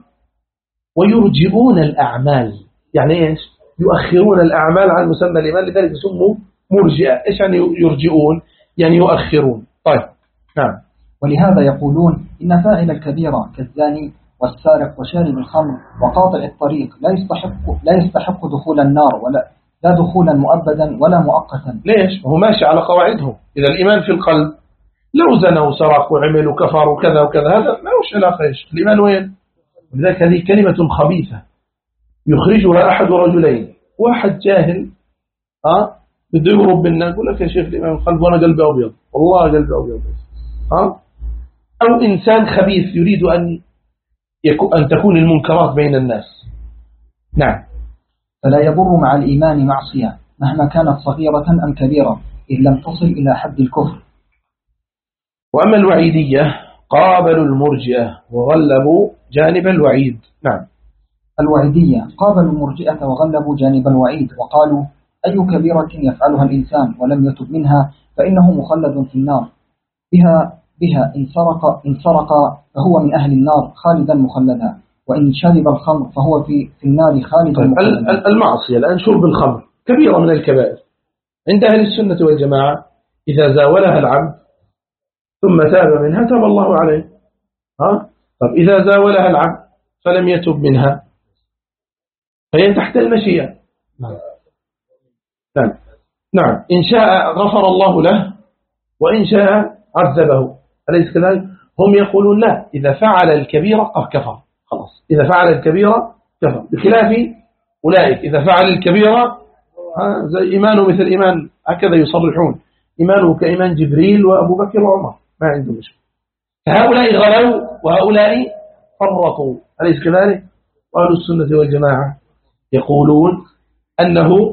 ويرجئون الأعمال، يعني إيش؟ يؤخرون الأعمال عن مسمى الإيمان، لذلك يسموا مرجئة. إيش يعني يرجئون؟ يعني يؤخرون. طيب، نعم.
ولهذا يقولون إن فاعل الكبيرة كالزاني والسارق وشارب الخمر وقاطع الطريق لا يستحق دخول النار، لا دخولا مؤبدا ولا مؤقتا.
ليش؟ هو ماشي على قواعدهم. إذا الإيمان في القلب، لو زنوا وسرقوا وعملوا وكفروا وكذا وكذا، هذا ما هوش علاقة. إيش الإيمان وين؟ لذلك هذه كلمة خبيثة يخرجها أحد رجلين. واحد جاهل بده يقرب بالناس يقول لك يا شيخ الإيمان القلب وأنا قلبي أبيض، والله قلبي أبيض. أو إنسان خبيث يريد أن تكون المنكرات بين الناس. نعم.
فلا يضر مع الإيمان معصية مهما كانت صغيرة أم كبيرة إذ لم تصل إلى حد الكفر.
وأما الوعيدية قابلوا المرجئة وغلبوا جانب الوعيد. نعم.
الوعيدية قابلوا المرجئة وغلبوا جانب الوعيد، وقالوا أي كبيرة يفعلها الإنسان ولم يتب منها فإنه مخلد في النار، بها إن سرق فهو من أهل النار خالدا مخلدا، وإن شرب الخمر فهو في النار خالدا مخلدا.
المعصية الآن شرب الخمر كبيرة من الكبائر عند أهل السنة والجماعة. إذا زاولها العبد ثم تاب منها تاب الله عليه. طب إذا زاولها العبد فلم يتب منها فهي تحت المشيئة. نعم. إن شاء غفر الله له وإن شاء عذبه، أليس كذلك؟ هم يقولون لا، إذا فعل الكبيرة كفر خلاص. إذا فعل الكبيرة كفر، بخلاف أولئك إذا فعل الكبيرة زي إيمانه مثل إيمان، هكذا يصرحون إيمانه كإيمان جبريل وأبو بكر وعمر، ما عنده مشكلة. فهؤلاء غلوا وهؤلاء فرطوا، أليس كذلك؟ وأهل السنة والجماعة يقولون أنه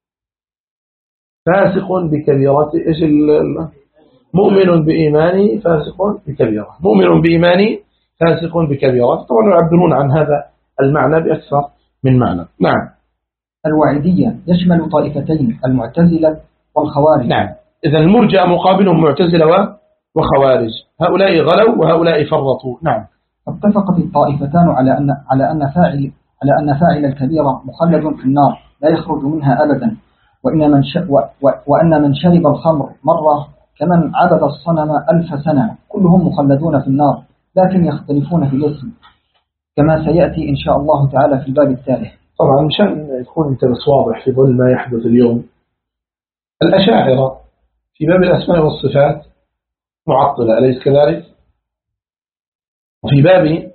فاسق بكبيرة. إيش مؤمن بإيمانه فاسق بكبيرة، مؤمن بإيمانه فاسق بكبيرة. طبعا يعبرون عن هذا المعنى بأكثر من معنى. نعم.
الوعيدية يشمل طائفتين، المعتزلة والخوارج.
نعم. إذا المرجئة مقابلهم معتزلة وخوارج، هؤلاء غلوا وهؤلاء فرطوا. نعم.
اتفقت الطائفتان على أن فاعل الكبيرة مخلد في النار لا يخرج منها أبدا، وأن من شرب الخمر مرة كمن عبد الصنم 1000 سنة كلهم مخلدون في النار لكن يختلفون في الاسم كما سيأتي إن شاء الله تعالى في الباب التالي.
طبعا مشان يكون التبس واضح في ظل ما يحدث اليوم، الأشاعرة في باب الأسماء والصفات معطلة أليس كذلك؟ وفي باب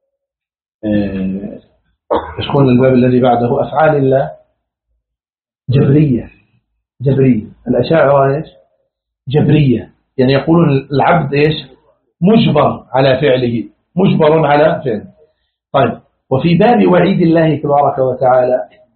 يشكون الباب الذي بعده أفعال الله جبرية. الأشاعرة إيش؟ جبرية، يعني يقولون العبد إيش؟ مجبر على فعله، مجبر على فعله. طيب، وفي باب وعيد الله تبارك وتعالى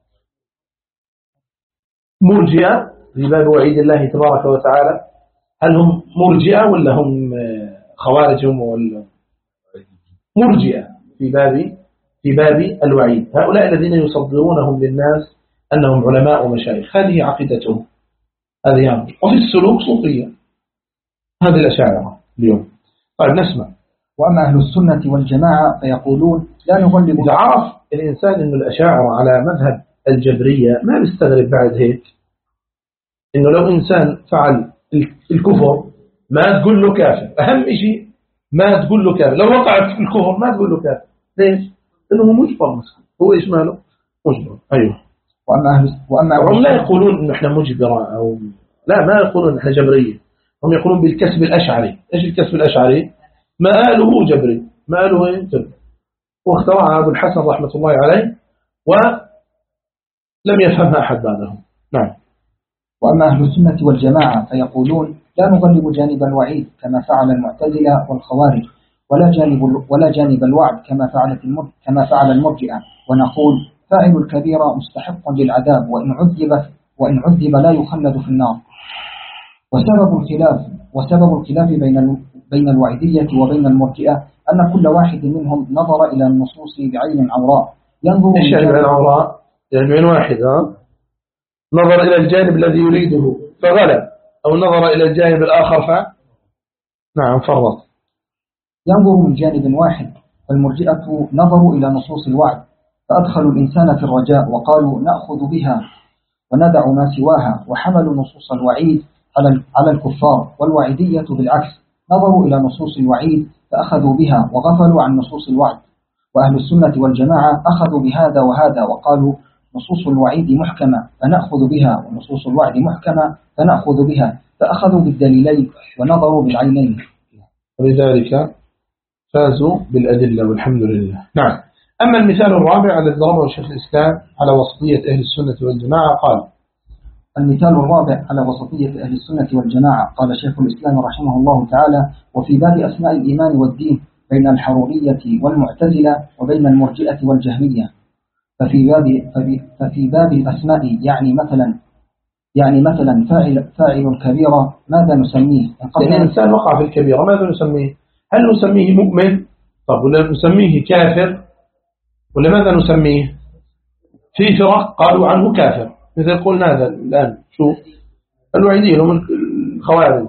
مرجئة. في باب وعيد الله تبارك وتعالى هل هم مرجئة ولا هم خوارج ولا مرجئة؟ في باب الوعيد هؤلاء الذين يصدرونهم للناس أنهم علماء ومشايخ، هذه عقيدتهم، هذه يعني. وفي السلوك صوفية، هذه الأشاعرة اليوم. طيب نسمع.
وأما أهل السنة والجماعة فيقولون لا نغلب.
إذا عرف الإنسان أن الأشاعرة على مذهب الجبرية ما بيستغرب بعد هيك إنه لو إنسان فعل الكفر ما تقول له كافر. أهم شيء ما تقول له كافر، لو وقع في الكفر ما تقول له كافر. ليش؟ لأنه مجبر مثلا. هو إيش ماله؟ مجبر. أيوه.
وأما
هم لا يقولون إنه إحنا مجبرة أو لا، ما يقولون إحنا جبرية، هم يقولون بالكسب الأشعري. إيش الكسب الأشعري؟ ما قاله جبري، ما قاله إيه؟ جبري. واخترعها أبو الحسن رحمة الله عليه ولم يفهمها أحد بعدهم. نعم.
وأما أهل السنة والجماعة فيقولون لا نغلب جانب الوعيد كما فعل المعتزلة والخوارج، ولا جانب الوعد كما فعل المرجئة، ونقول فاعل الكبيرة مستحق للعذاب وإن عذب لا يخلد في النار. وسبب الخلاف بين الوعيدية وبين المرجئة أن كل واحد منهم نظر إلى النصوص بعين عوراء ينظر.
إيش يعني بعين عوراء؟ يعني بعين واحد نظر إلى الجانب الذي يريده فغلب، أو نظر إلى الجانب الآخر نعم فرط.
ينظر من جانب واحد، والمرجئة نظروا إلى نصوص الوعد فأدخلوا الإنسان في الرجاء وقالوا نأخذ بها وندع ما سواها، وحملوا نصوص الوعيد على الكفار. والوعيدية بالعكس، نظروا إلى نصوص الوعيد فأخذوا بها وغفلوا عن نصوص الوعد. وأهل السنة والجماعة أخذوا بهذا وهذا وقالوا نصوص الوعيد محكمة فنأخذ بها، ونصوص الوعد محكمة فنأخذ بها، فأخذوا بالدليلين ونظروا بالعينين،
ولذلك فازوا بالأدلة والحمد لله. نعم. أما المثال الرابع الذي ضربه شيخ الإسلام على وسطية أهل السنة والجماعة قال:
المثال الرابع على وسطية أهل السنة والجماعة قال شيخ الإسلام رحمه الله تعالى: وفي باب أسماء الإيمان والدين بين الحرورية والمعتزلة وبين المرجئة والجهمية. ففي باب الأسماء يعني مثلا فاعل الكبيرة ماذا نسميه؟
يعني الإنسان وقع في الكبيرة ماذا نسميه؟ هل نسميه مؤمن؟ طب ولا نسميه كافر؟ ولا ماذا نسميه؟ في فرق قالوا عنه كافر، مثل قلنا هذا الآن شوف الوعيدية من الخوارج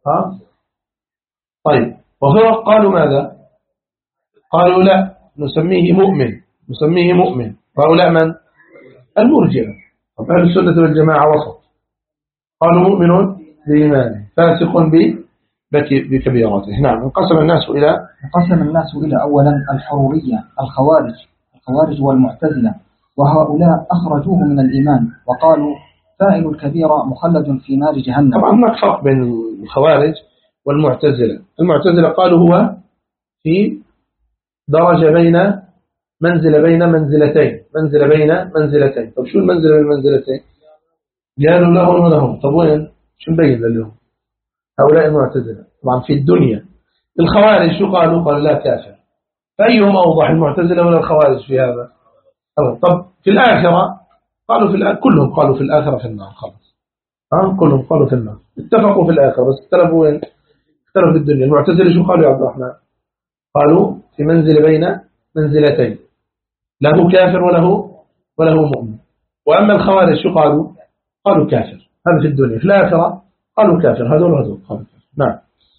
طيب، وفرق قالوا ماذا؟ قالوا لا نسميه مؤمن. هؤلاء من؟ المرجئة. طب أهل السنة والجماعة وسط، قالوا مؤمن بإيمانه فاسق بكبيرته. نعم. انقسم الناس إلى
أولا الحرورية الخوارج والمعتزلة، وهؤلاء أخرجوه من الإيمان وقالوا فاعل الكبيرة مخلد في نار جهنم.
طبعا هناك فرق بين الخوارج والمعتزلة. المعتزلة قالوا هو في درجة منزلة بين منزلتين. طب شو المنزلة بين منزلتين؟ قالوا لهم ولهم. طب وين؟ شو نبين لهم؟ هؤلاء المعتزلة طبعا في الدنيا. الخوارج شو قالوا لا كافر. فأيهم أوضح، المعتزلة ولا الخوارج في هذا؟ طب في الآخرة كلهم قالوا في الآخرة في النار خلاص. كلهم قالوا في النار، اتفقوا في الآخرة، بس اختلفوا وين؟ اختلفوا في الدنيا. المعتزلة شو قالوا يا عبد الرحمن؟ قالوا في منزل بين منزلتين، له كافر وله مؤمن. وأما الخوارج شو قالوا كافر، هذا في الدنيا. في الآخرة قالوا كافر، هذول قالوا كافر. نعم.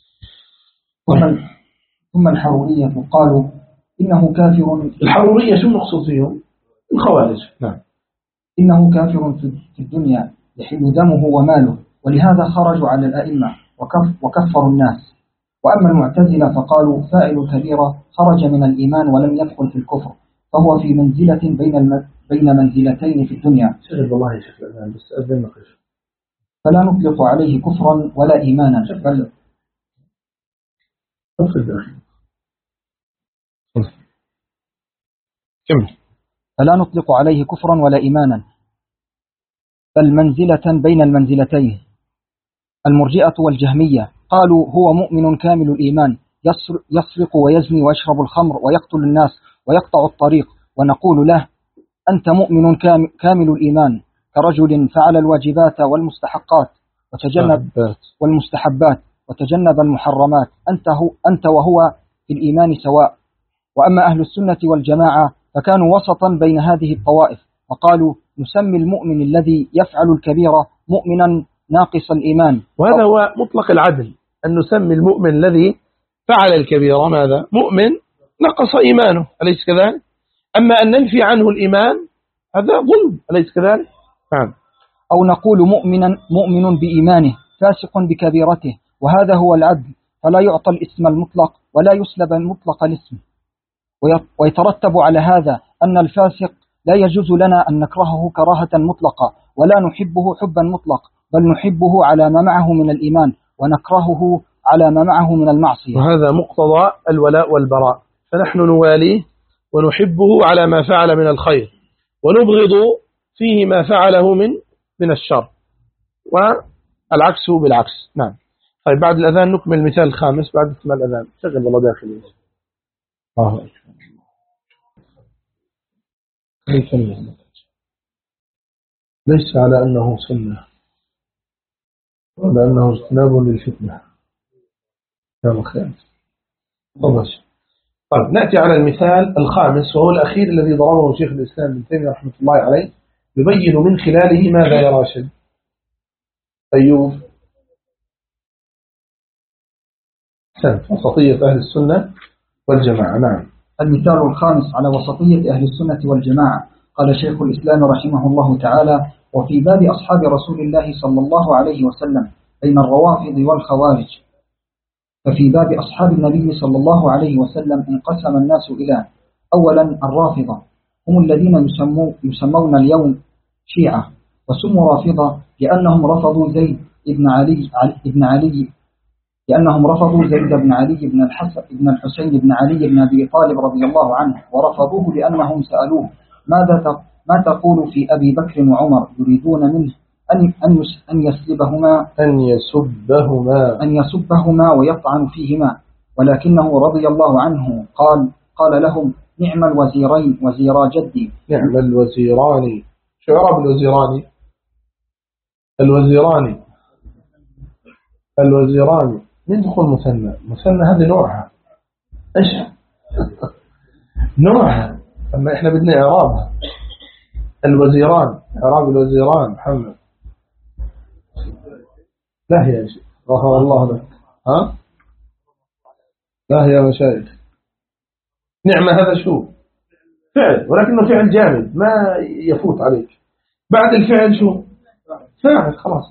ثم الحرورية قالوا إنه كافر.
الحرورية شو المقصود فيهم؟ الخوارج. نعم.
إنه كافر في الدنيا يحل دمه وماله، ولهذا خرجوا على الأئمة وكفروا الناس. وأما المعتزلة فقالوا فاعل كبيرة خرج من الإيمان ولم يدخل في الكفر، فهو في منزلة بين منزلتين في الدنيا.
شغل والله يا شيخ الأذان بس أذن نقش.
فلا نطلق عليه كفرا ولا إيمانا، بل فلا نطلق عليه كفرا ولا إيمانا، بل منزلة بين المنزلتين. المرجئة والجهمية قالوا هو مؤمن كامل الإيمان، يسرق ويزني ويشرب الخمر ويقتل الناس ويقطع الطريق، ونقول له أنت مؤمن كامل الإيمان كرجل فعل الواجبات والمستحبات وتجنب المحرمات، أنت وهو في الإيمان سواء. وأما أهل السنة والجماعة فكانوا وسطا بين هذه الطوائف، فقالوا نسمي المؤمن الذي يفعل الكبيرة مؤمنا ناقص الإيمان.
وهذا هو مطلق العدل، أن نسمي المؤمن الذي فعل الكبيرة ماذا؟ مؤمن نقص إيمانه، أليس كذلك؟ أما أن ننفي عنه الإيمان هذا ظلم، أليس كذلك؟ نعم.
أو نقول مؤمن بإيمانه فاسق بكبيرته، وهذا هو العدل، فلا يعطى الاسم المطلق ولا يسلب مطلق الاسم. ويترتب على هذا أن الفاسق لا يجوز لنا أن نكرهه كراهة مطلقة ولا نحبه حبا مطلق، بل نحبه على ما معه من الإيمان ونكرهه على ما معه من المعصية.
وهذا مقتضى الولاء والبراء، فنحن نواليه ونحبه على ما فعل من الخير، ونبغض فيه ما فعله من الشر، والعكس بالعكس. نعم. طيب بعد الأذان نكمل المثال الخامس بعد اسم الأذان. شغل والله داخلي. ليس على أنه سنة ولا أنه اجتناب للفتنة. يا خير. طيب نأتي على المثال الخامس وهو الأخير الذي ضربه شيخ الإسلام ابن تيمية رحمة الله عليه، يبين من خلاله ماذا يا راشد؟ أيوب وسطية أهل السنة والجماعة. نعم.
المثال الخامس على وسطية أهل السنة والجماعة. قال شيخ الإسلام رحمه الله تعالى: وفي باب أصحاب رسول الله صلى الله عليه وسلم بين الروافض والخوارج. ففي باب أصحاب النبي صلى الله عليه وسلم انقسم الناس إلى: أولا الرافضة، هم الذين يسمون اليوم شيعة، وسموا رافضة لأنهم رفضوا زيد بن علي بن الحسين بن علي بن أبي طالب رضي الله عنه، ورفضوه لأنهم سألوه: ما تقول في أبي بكر وعمر؟ يريدون منه أن يسبهما ويطعن فيهما، ولكنه رضي الله عنه قال لهم: نعم الوزيرين وزيرا جدي.
نعم الوزيران. شو عرب الوزيران؟ الوزيران من دخول مثنى هذه نوعها ايش نوعها، اما احنا بدنا اعرابها. الوزيران، اعراب الوزيران محمد. لا يا شيخ غفر الله لك. لا يا مشايخ. نعمة هذا شو فعل، ولكنه فعل جامد ما يفوت عليك. بعد الفعل شو فاعل، خلاص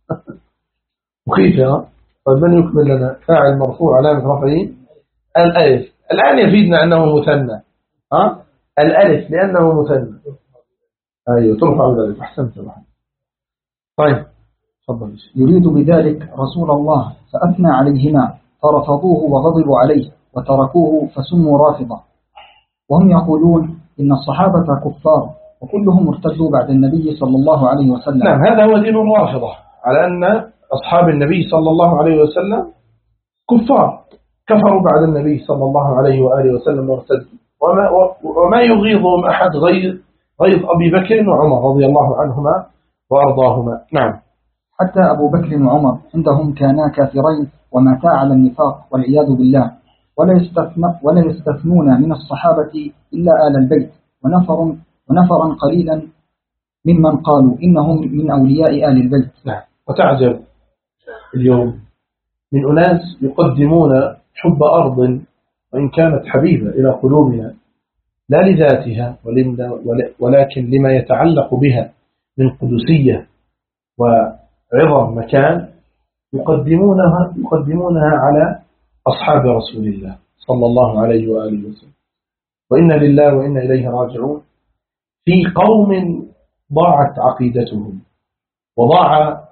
مخيفة. طيب من يكمل لنا؟ فاعل مرفوع علامة رفعه الألف. الآن يفيدنا أنه مثنى. الألف لأنه مثنى. أيوة ترفع الألف. أحسنت. طيب تفضل.
يريد بذلك رسول الله فأثنى عليهما فرفضوه وغضبوا عليه وتركوه فسموا رافضة. وهم يقولون إن الصحابة كفار وكلهم ارتدوا بعد النبي صلى الله عليه وسلم.
نعم هذا هو دين الرافضة، على أن أصحاب النبي صلى الله عليه وسلم كفار، كفروا بعد النبي صلى الله عليه وآله وسلم وارتدوا، وما يغيظهم أحد غيظ أبي بكر وعمر رضي الله عنهما وأرضاهما. نعم.
حتى أبو بكر وعمر عندهم كانا كافرين وماتا على النفاق والعياذ بالله، ولا يستثنون من الصحابة إلا آل البيت ونفرا قليلا ممن قالوا إنهم من أولياء آل البيت.
نعم. وتعجب اليوم من أناس يقدمون حب أرض وإن كانت حبيبة إلى قلوبنا لا لذاتها ولكن لما يتعلق بها من قدسية وعظم مكان، يقدمونها على أصحاب رسول الله صلى الله عليه وآله وسلم. وإنا لله وإنا إليه راجعون في قوم ضاعت عقيدتهم وضاع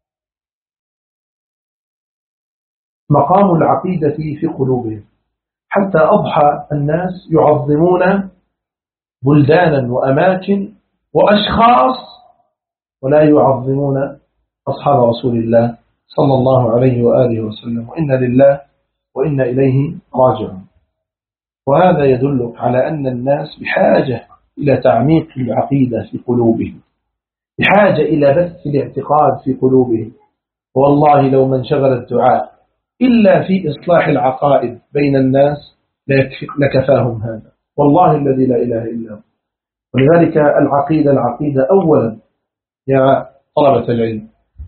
مقام العقيدة في قلوبهم، حتى أضحى الناس يعظمون بلدانا وأماكن وأشخاص ولا يعظمون أصحاب رسول الله صلى الله عليه وآله وسلم. وإنا لله وإنا إليه راجعون. وهذا يدل على أن الناس بحاجة إلى تعميق العقيدة في قلوبهم، بحاجة إلى بث الاعتقاد في قلوبهم. والله لو ما انشغل الدعاء إلا في إصلاح العقائد بين الناس لكفاهم هذا، والله الذي لا إله إلا هو. ولذلك العقيدة أولا يا طلبة العلم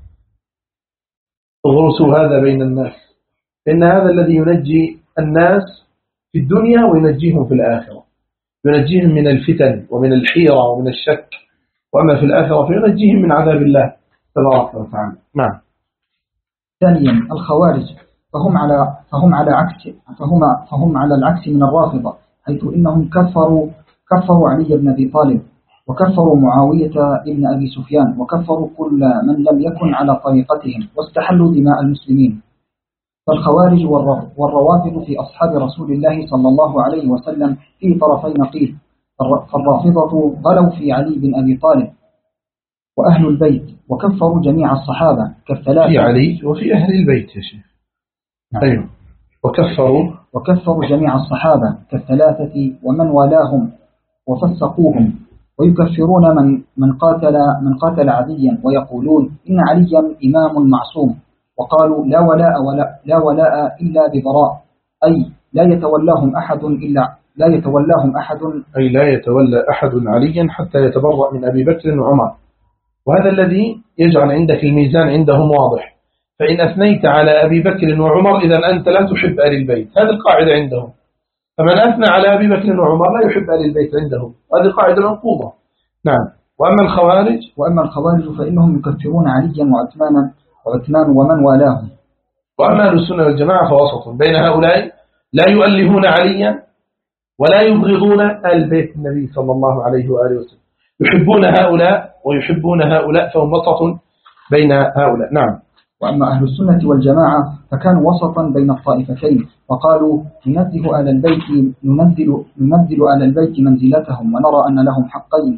اغرسوا هذا بين الناس، إن هذا الذي ينجي الناس في الدنيا وينجيهم في الآخرة، ينجيهم من الفتن ومن الحيرة ومن الشك، وأما في الآخرة فينجيهم من عذاب الله تبارك وتعالى. نعم.
ثانيا الخوارج فهم على العكس من الرافضة، حيث إنهم كفروا علي بن أبي طالب، وكفروا معاوية بن أبي سفيان، وكفروا كل من لم يكن على طريقتهم، واستحلوا دماء المسلمين. فالخوارج والروافض في أصحاب رسول الله صلى الله عليه وسلم في طرفي نقيض. فالرافضة غلوا في علي بن أبي طالب وأهل البيت، وكفروا جميع الصحابة كالثلاثة.
في علي وفي أهل البيت يا شيخ. أيوه. وكفروا
جميع الصحابة كالثلاثة ومن والاهم وفسقوهم، ويكفرون من قاتل عديا، ويقولون إن عليا إمام معصوم، وقالوا لا ولاء إلا ببراء، أي لا يتولاهم أحد
عليا حتى يتبرأ من أبي بكر وعمر. وهذا الذي يجعل عندك الميزان عندهم واضح، فإن أثنيت على أبي بكر وعمر إذن أنت لا تحب آل البيت، هذه القاعدة عندهم. فمن أثنى على أبي بكر وعمر لا يحب آل البيت عندهم، هذه القاعدة منقوضة. نعم. وأما
الخوارج فإنهم يكفرون عليا وعثمان ومن والاهم.
وأما أهل السنة والجماعة فوسط بين هؤلاء، لا يؤلهون عليا ولا يبغضون آل بيت النبي صلى الله عليه وآله وسلم، يحبون هؤلاء ويحبون هؤلاء، فهم وسط بين هؤلاء. نعم.
وأما أهل السنة والجماعة فكانوا وسطا بين الطائفتين، وقالوا ننزل آل البيت منزلتهم، ونرى أن لهم حقين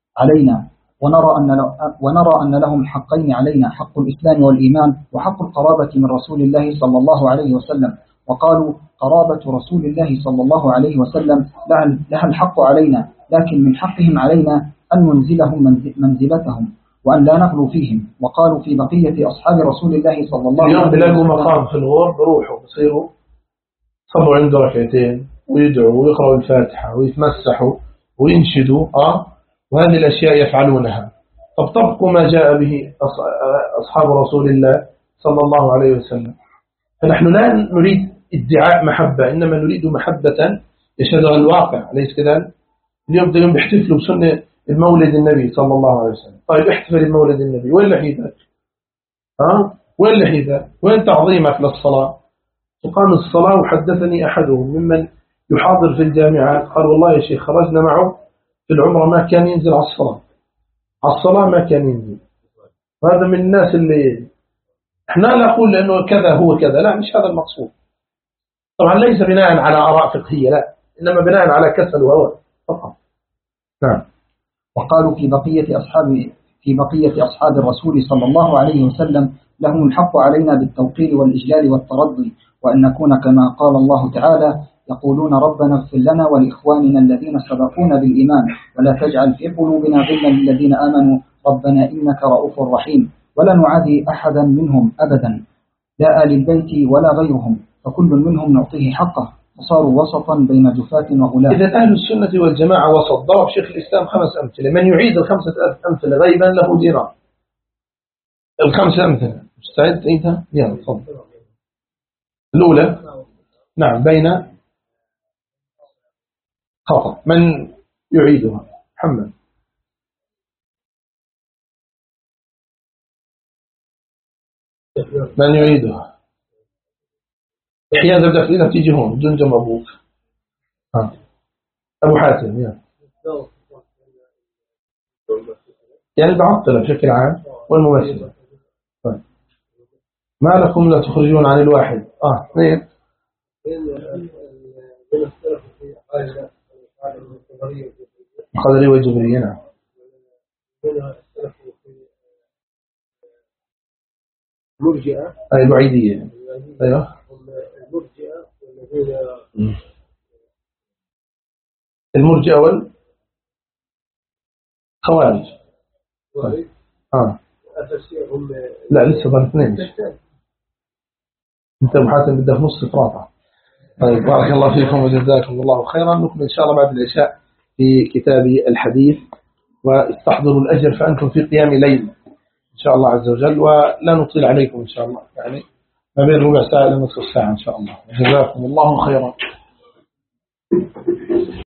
علينا، حق الإسلام والإيمان، وحق القرابة من رسول الله صلى الله عليه وسلم. وقالوا قرابة رسول الله صلى الله عليه وسلم لها الحق علينا، لكن من حقهم علينا أن ننزلهم منزلتهم وأن لا نغلو فيهم. وقالوا في بقية أصحاب رسول الله صلى الله عليه وسلم
اليوم بلاقوا مقام في الغور بروحوا بصيروا صلوا عنده ركعتين ويدعوا ويقرأوا الفاتحة ويتمسحوا وينشدوا وهذه الأشياء يفعلونها. طب طبقوا ما جاء به أصحاب رسول الله صلى الله عليه وسلم. فنحن لا نريد ادعاء محبة، إنما نريد محبة يشهدها الواقع، ليس كذا. اليوم بيحتفلوا بسنة المولد النبي صلى الله عليه وسلم. طيب احتفل بمولد النبي، وين لحيدك؟ وين لحيدك؟ وين تعظيمك للصلاة؟ تقام الصلاة. وحدثني أحدهم ممن يحاضر في الجامعات قال والله يا شيخ خرجنا معه في العمرة ما كان ينزل على الصلاة ما كان ينزل. وهذا من الناس اللي احنا لا نقول لأنه كذا هو كذا، لا، مش هذا المقصود. طبعا ليس بناء على آراء فقهية، لا، إنما بناء على كسل وهوى فقط. نعم.
وقالوا في بقية أصحاب الرسول صلى الله عليه وسلم لهم الحق علينا بالتوقير والإجلال والترضي، وأن نكون كما قال الله تعالى يقولون ربنا اغفر لنا ولإخواننا الذين سبقونا بالإيمان ولا تجعل في قلوبنا غلا للذين آمنوا ربنا إنك رؤوف رحيم. ولا نعادي أحدا منهم أبدا، لا آل البيت ولا غيرهم، فكل منهم نعطيه حقه، فصاروا وسطا بين جفاة وغلاة.
إذا أهل السنة والجماعة وسط. ضرب شيخ الإسلام 5 أمثلة، من يعيد 5 أمثلة غيبا له دينار. 5 أمثلة مستعد تعيدها؟ يلا تفضل. الأولى نعم بين خطأ، من يعيدها؟ محمد. من يعيده؟ أحيانا تبدأ في تيجي هون جنجم أبوك. أبو حاتم يعني بعطل بشكل عام والممثل. طيب. ما لكم لا تخرجون عن الواحد؟ اثنين. القدرية والجبرية. نعم.
المرجئة
أي الوعيدية. أيوه.
المرجئة والذين
المرجئة والخوارج. طيب. لا لسه ضل اثنين. انت ابو حاتم بدك نص فراطة. طيب بارك الله فيكم وجزاكم الله خيرا. نكمل ان شاء الله بعد العشاء في كتاب الحديث، واستحضروا الاجر فانتم في قيام ليل ان شاء الله عز وجل، ولا نطيل عليكم ان شاء الله، يعني ما بين ربع ساعة إلى نصف ساعة ان شاء الله. جزاكم الله خيرا.